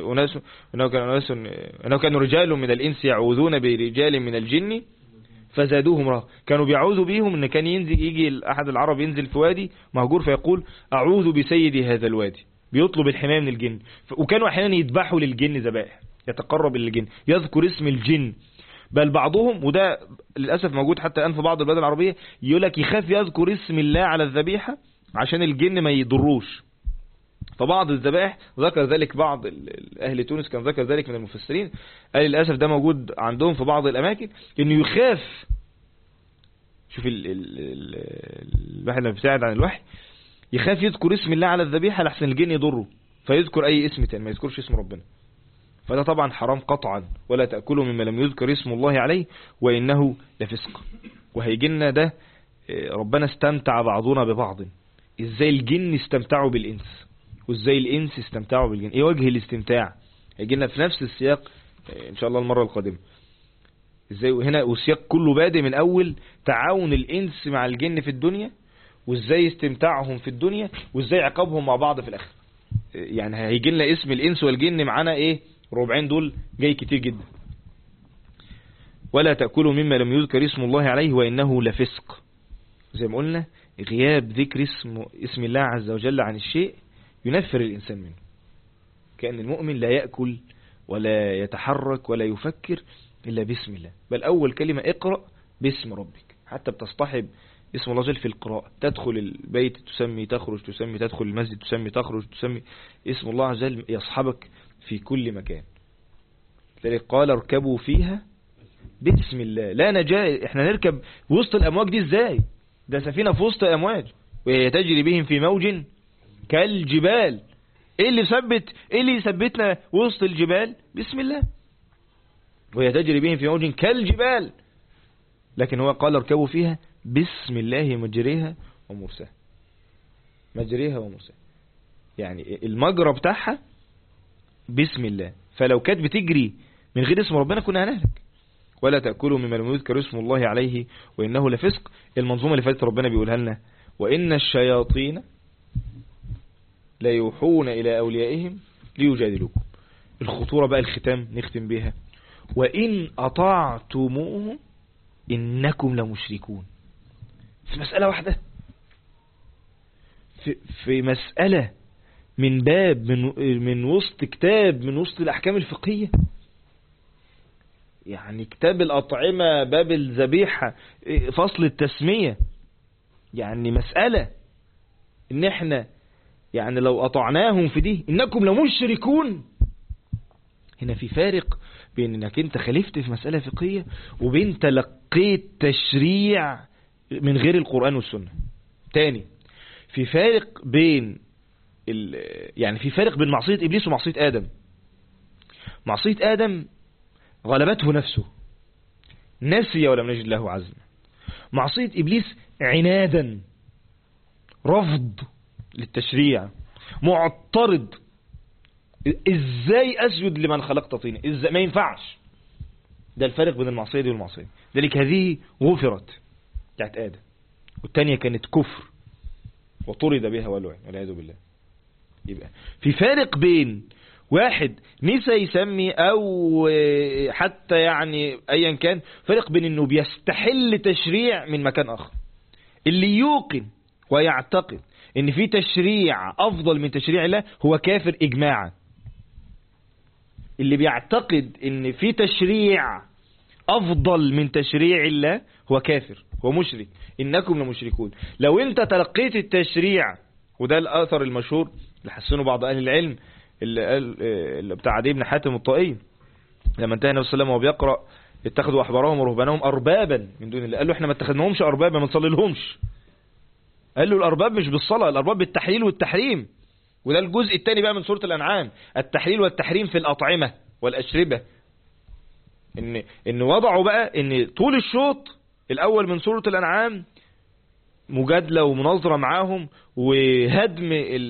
أنه كان رجال من الإنس يعوذون برجال من الجن فزادوهم رهقا. كانوا بيعوذوا بيهم ان كان يجي احد العرب ينزل في وادي مهجور فيقول اعوذ بسيد هذا الوادي، بيطلب الحماية من الجن. وكانوا احيانا يذبحوا للجن ذبائح يتقرب للجن، يذكر اسم الجن. بل بعضهم، وده للأسف موجود حتى الآن في بعض البلاد العربية، يقول لك يخاف يذكر اسم الله على الذبيحة عشان الجن ما يضروش. فبعض الذبائح ذكر ذلك، بعض أهل تونس كان ذكر ذلك من المفسرين، قال للأسف ده موجود عندهم في بعض الأماكن، إنه يخاف. شوف الواحد لما بيبتعد عن الوحي يخاف يذكر اسم الله على الذبيحة لحسن الجن يضره، فيذكر أي اسم تاني ما يذكرش اسم ربنا. فده طبعا حرام قطعا. ولا تأكلوا مما لم يذكر اسم الله عليه وإنه لفسق. وهيجي لنا ده ربنا استمتع بعضنا ببعض، ازاي الجن استمتعوا بالإنس وازاي الإنس استمتعوا بالجن، ايه وجه الاستمتاع. هيجي لنا في نفس السياق ان شاء الله المرة القادمة. ازاي هنا والسياق كله بادئ من اول تعاون الإنس مع الجن في الدنيا، وازاي استمتاعهم في الدنيا، وازاي عقابهم مع بعض في الآخر. يعني هيجي لنا اسم الإنس والجن معانا ايه، ربعين دول جاي كتير جدا. ولا تأكلوا مما لم يذكر اسم الله عليه وإنه لفسق. زي ما قلنا غياب ذكر اسم الله عز وجل عن الشيء ينفر الإنسان منه. كأن المؤمن لا يأكل ولا يتحرك ولا يفكر إلا باسم الله. بل أول كلمة اقرأ باسم ربك، حتى بتصطحب اسم الله جل في القراءة. تدخل البيت تسمي، تخرج تسمي، تدخل المسجد تسمي، تخرج تسمي. اسم الله عز وجل يصحبك في كل مكان. لذلك قال اركبوا فيها باسم الله لا نجاة. احنا نركب وسط الأمواج دي ازاي؟ ده سفينة في وسط الأمواج وهي تجري بهم في موج كالجبال ايه اللي يثبتنا وسط الجبال؟ بسم الله. وهي تجري بهم في موج كالجبال، لكن هو قال اركبوا فيها بسم الله مجريها ومرساها. مجريها ومرساها يعني المجرى بتاعها بسم الله، فلو كانت بتجري من غير اسم ربنا كنا هنهلك. ولا تأكلوا مما لم يذكر اسم الله عليه وإنه لفسق. المنظومة اللي فاتت ربنا بيقولها لنا وإن الشياطين لا يوحون إلى أوليائهم ليجادلوكم. الخطورة بقى الختام نختم بها، وإن أطعتموهم إنكم لمشركون. في مسألة واحدة، في مسألة من باب من وسط كتاب من وسط الأحكام الفقهية، يعني كتاب الأطعمة، باب الذبيحة، فصل التسمية. يعني مسألة إن احنا يعني لو أطعناهم في دي إنكم لمشركون. هنا في فارق بين إنك أنت خالفت في مسألة فقهية وبين تلقيت تشريع من غير القرآن والسنة. تاني، في فارق بين يعني في فارق بين معصية إبليس ومعصية آدم. معصية آدم غلبته نفسه، نسي ولم نجد له عزم. معصية إبليس عنادا، رفض للتشريع، معترض. ازاي اسجد لمن خلقت طينا؟ ازاي؟ ما ينفعش. ده الفرق بين المعصية دي والمعصية. ذلك هذه غفرت بتاعت آدم، والتانية كانت كفر وطرد بها ولعن والعياذ بالله. يبقى في فارق بين واحد نسى يسمي او حتى يعني ايا كان، فرق بين انه بيستحل تشريع من مكان اخر. اللي يوقن ويعتقد ان في تشريع افضل من تشريع الله هو كافر اجماعا. اللي بيعتقد ان في تشريع افضل من تشريع الله هو كافر، هو مشرك. انكم لمشركون. لو انت تلقيت التشريع، وده الاثر المشهور اللي حسنه بعض اهل العلم، اللي بتاع عدي بن حاتم الطائي لما انتهى النبي صلى الله عليه وسلم وهو بيقرأ اتخذوا احبارهم ورهبانهم اربابا من دون الله. قال له احنا ما اتخذناهمش اربابا، ما نصلي لهمش. قال له الارباب مش بالصلاة، الارباب بالتحليل والتحريم. وده الجزء الثاني بقى من سورة الانعام، التحليل والتحريم في الاطعمة والاشربة. ان وضعوا بقى ان طول الشوط الاول من سورة الانعام مجادلة ومناظرة معاهم وهدم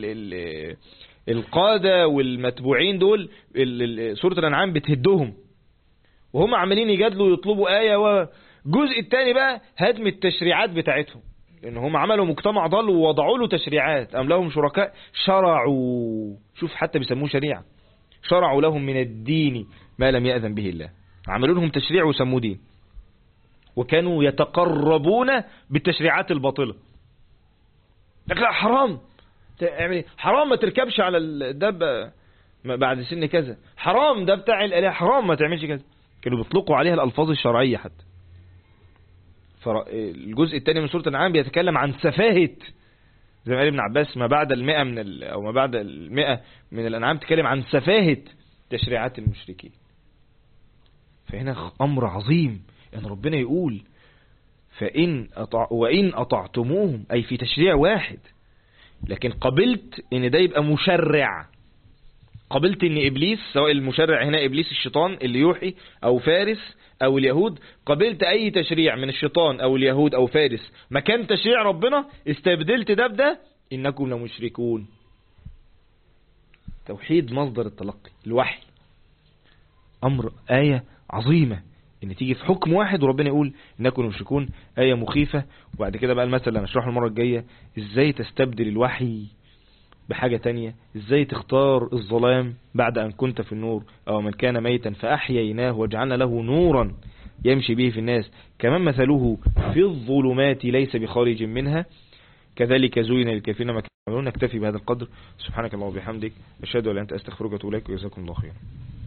القادة والمتبوعين دول. سورة الانعام بتهدهم وهم عمالين يجادلوا ويطلبوا آية. والجزء الثاني بقى هدم التشريعات بتاعتهم، لأن هم عملوا مجتمع ضل ووضعوا له تشريعات. أم لهم شركاء شرعوا، شوف حتى بيسموه شريعة، شرعوا لهم من الدين ما لم يأذن به الله. عملوا لهم تشريع وسموه دين، وكانوا يتقربون بالتشريعات الباطلة. لكن لا، حرام حرام ما تركبش على الدابة بعد سن كذا، حرام ده بتاع الآلهة، حرام ما تعملش كذا. كانوا بيطلقوا عليها الألفاظ الشرعية حتى. فالجزء الثاني من سورة الأنعام بيتكلم عن سفاهة، زي ما قال ابن عباس ما بعد 100 أو ما بعد 100 من الأنعام تتكلم عن سفاهة تشريعات المشركين. فهنا أمر عظيم أن ربنا يقول وإن أطعتموهم، أي في تشريع واحد، لكن قبلت ان ده يبقى مشرع. قبلت ان ابليس، سواء المشرع هنا ابليس الشيطان اللي يوحي او فارس او اليهود، قبلت اي تشريع من الشيطان او اليهود او فارس مكان تشريع ربنا، استبدلت ده بده، انكم لمشركون. توحيد مصدر التلقي، الوحي. امر آية عظيمة ان تيجي في حكم واحد وربنا يقول انكم مشركون. آية مخيفة. وبعد كده بقى المثل اللي هنشرحه المرة الجاية، ازاي تستبدل الوحي بحاجة تانية، ازاي تختار الظلام بعد ان كنت في النور، او من كان ميتا فاحييناه وجعلنا له نورا يمشي به في الناس كمان مثله في الظلمات ليس بخارج منها كذلك زين للكافرين ما كانوا يعملون. نكتفي بهذا القدر. سبحانك اللهم وبحمدك، اشهد ان لا اله الا انت، استغفرك واتوب اليك، وجزاكم الله خيرا.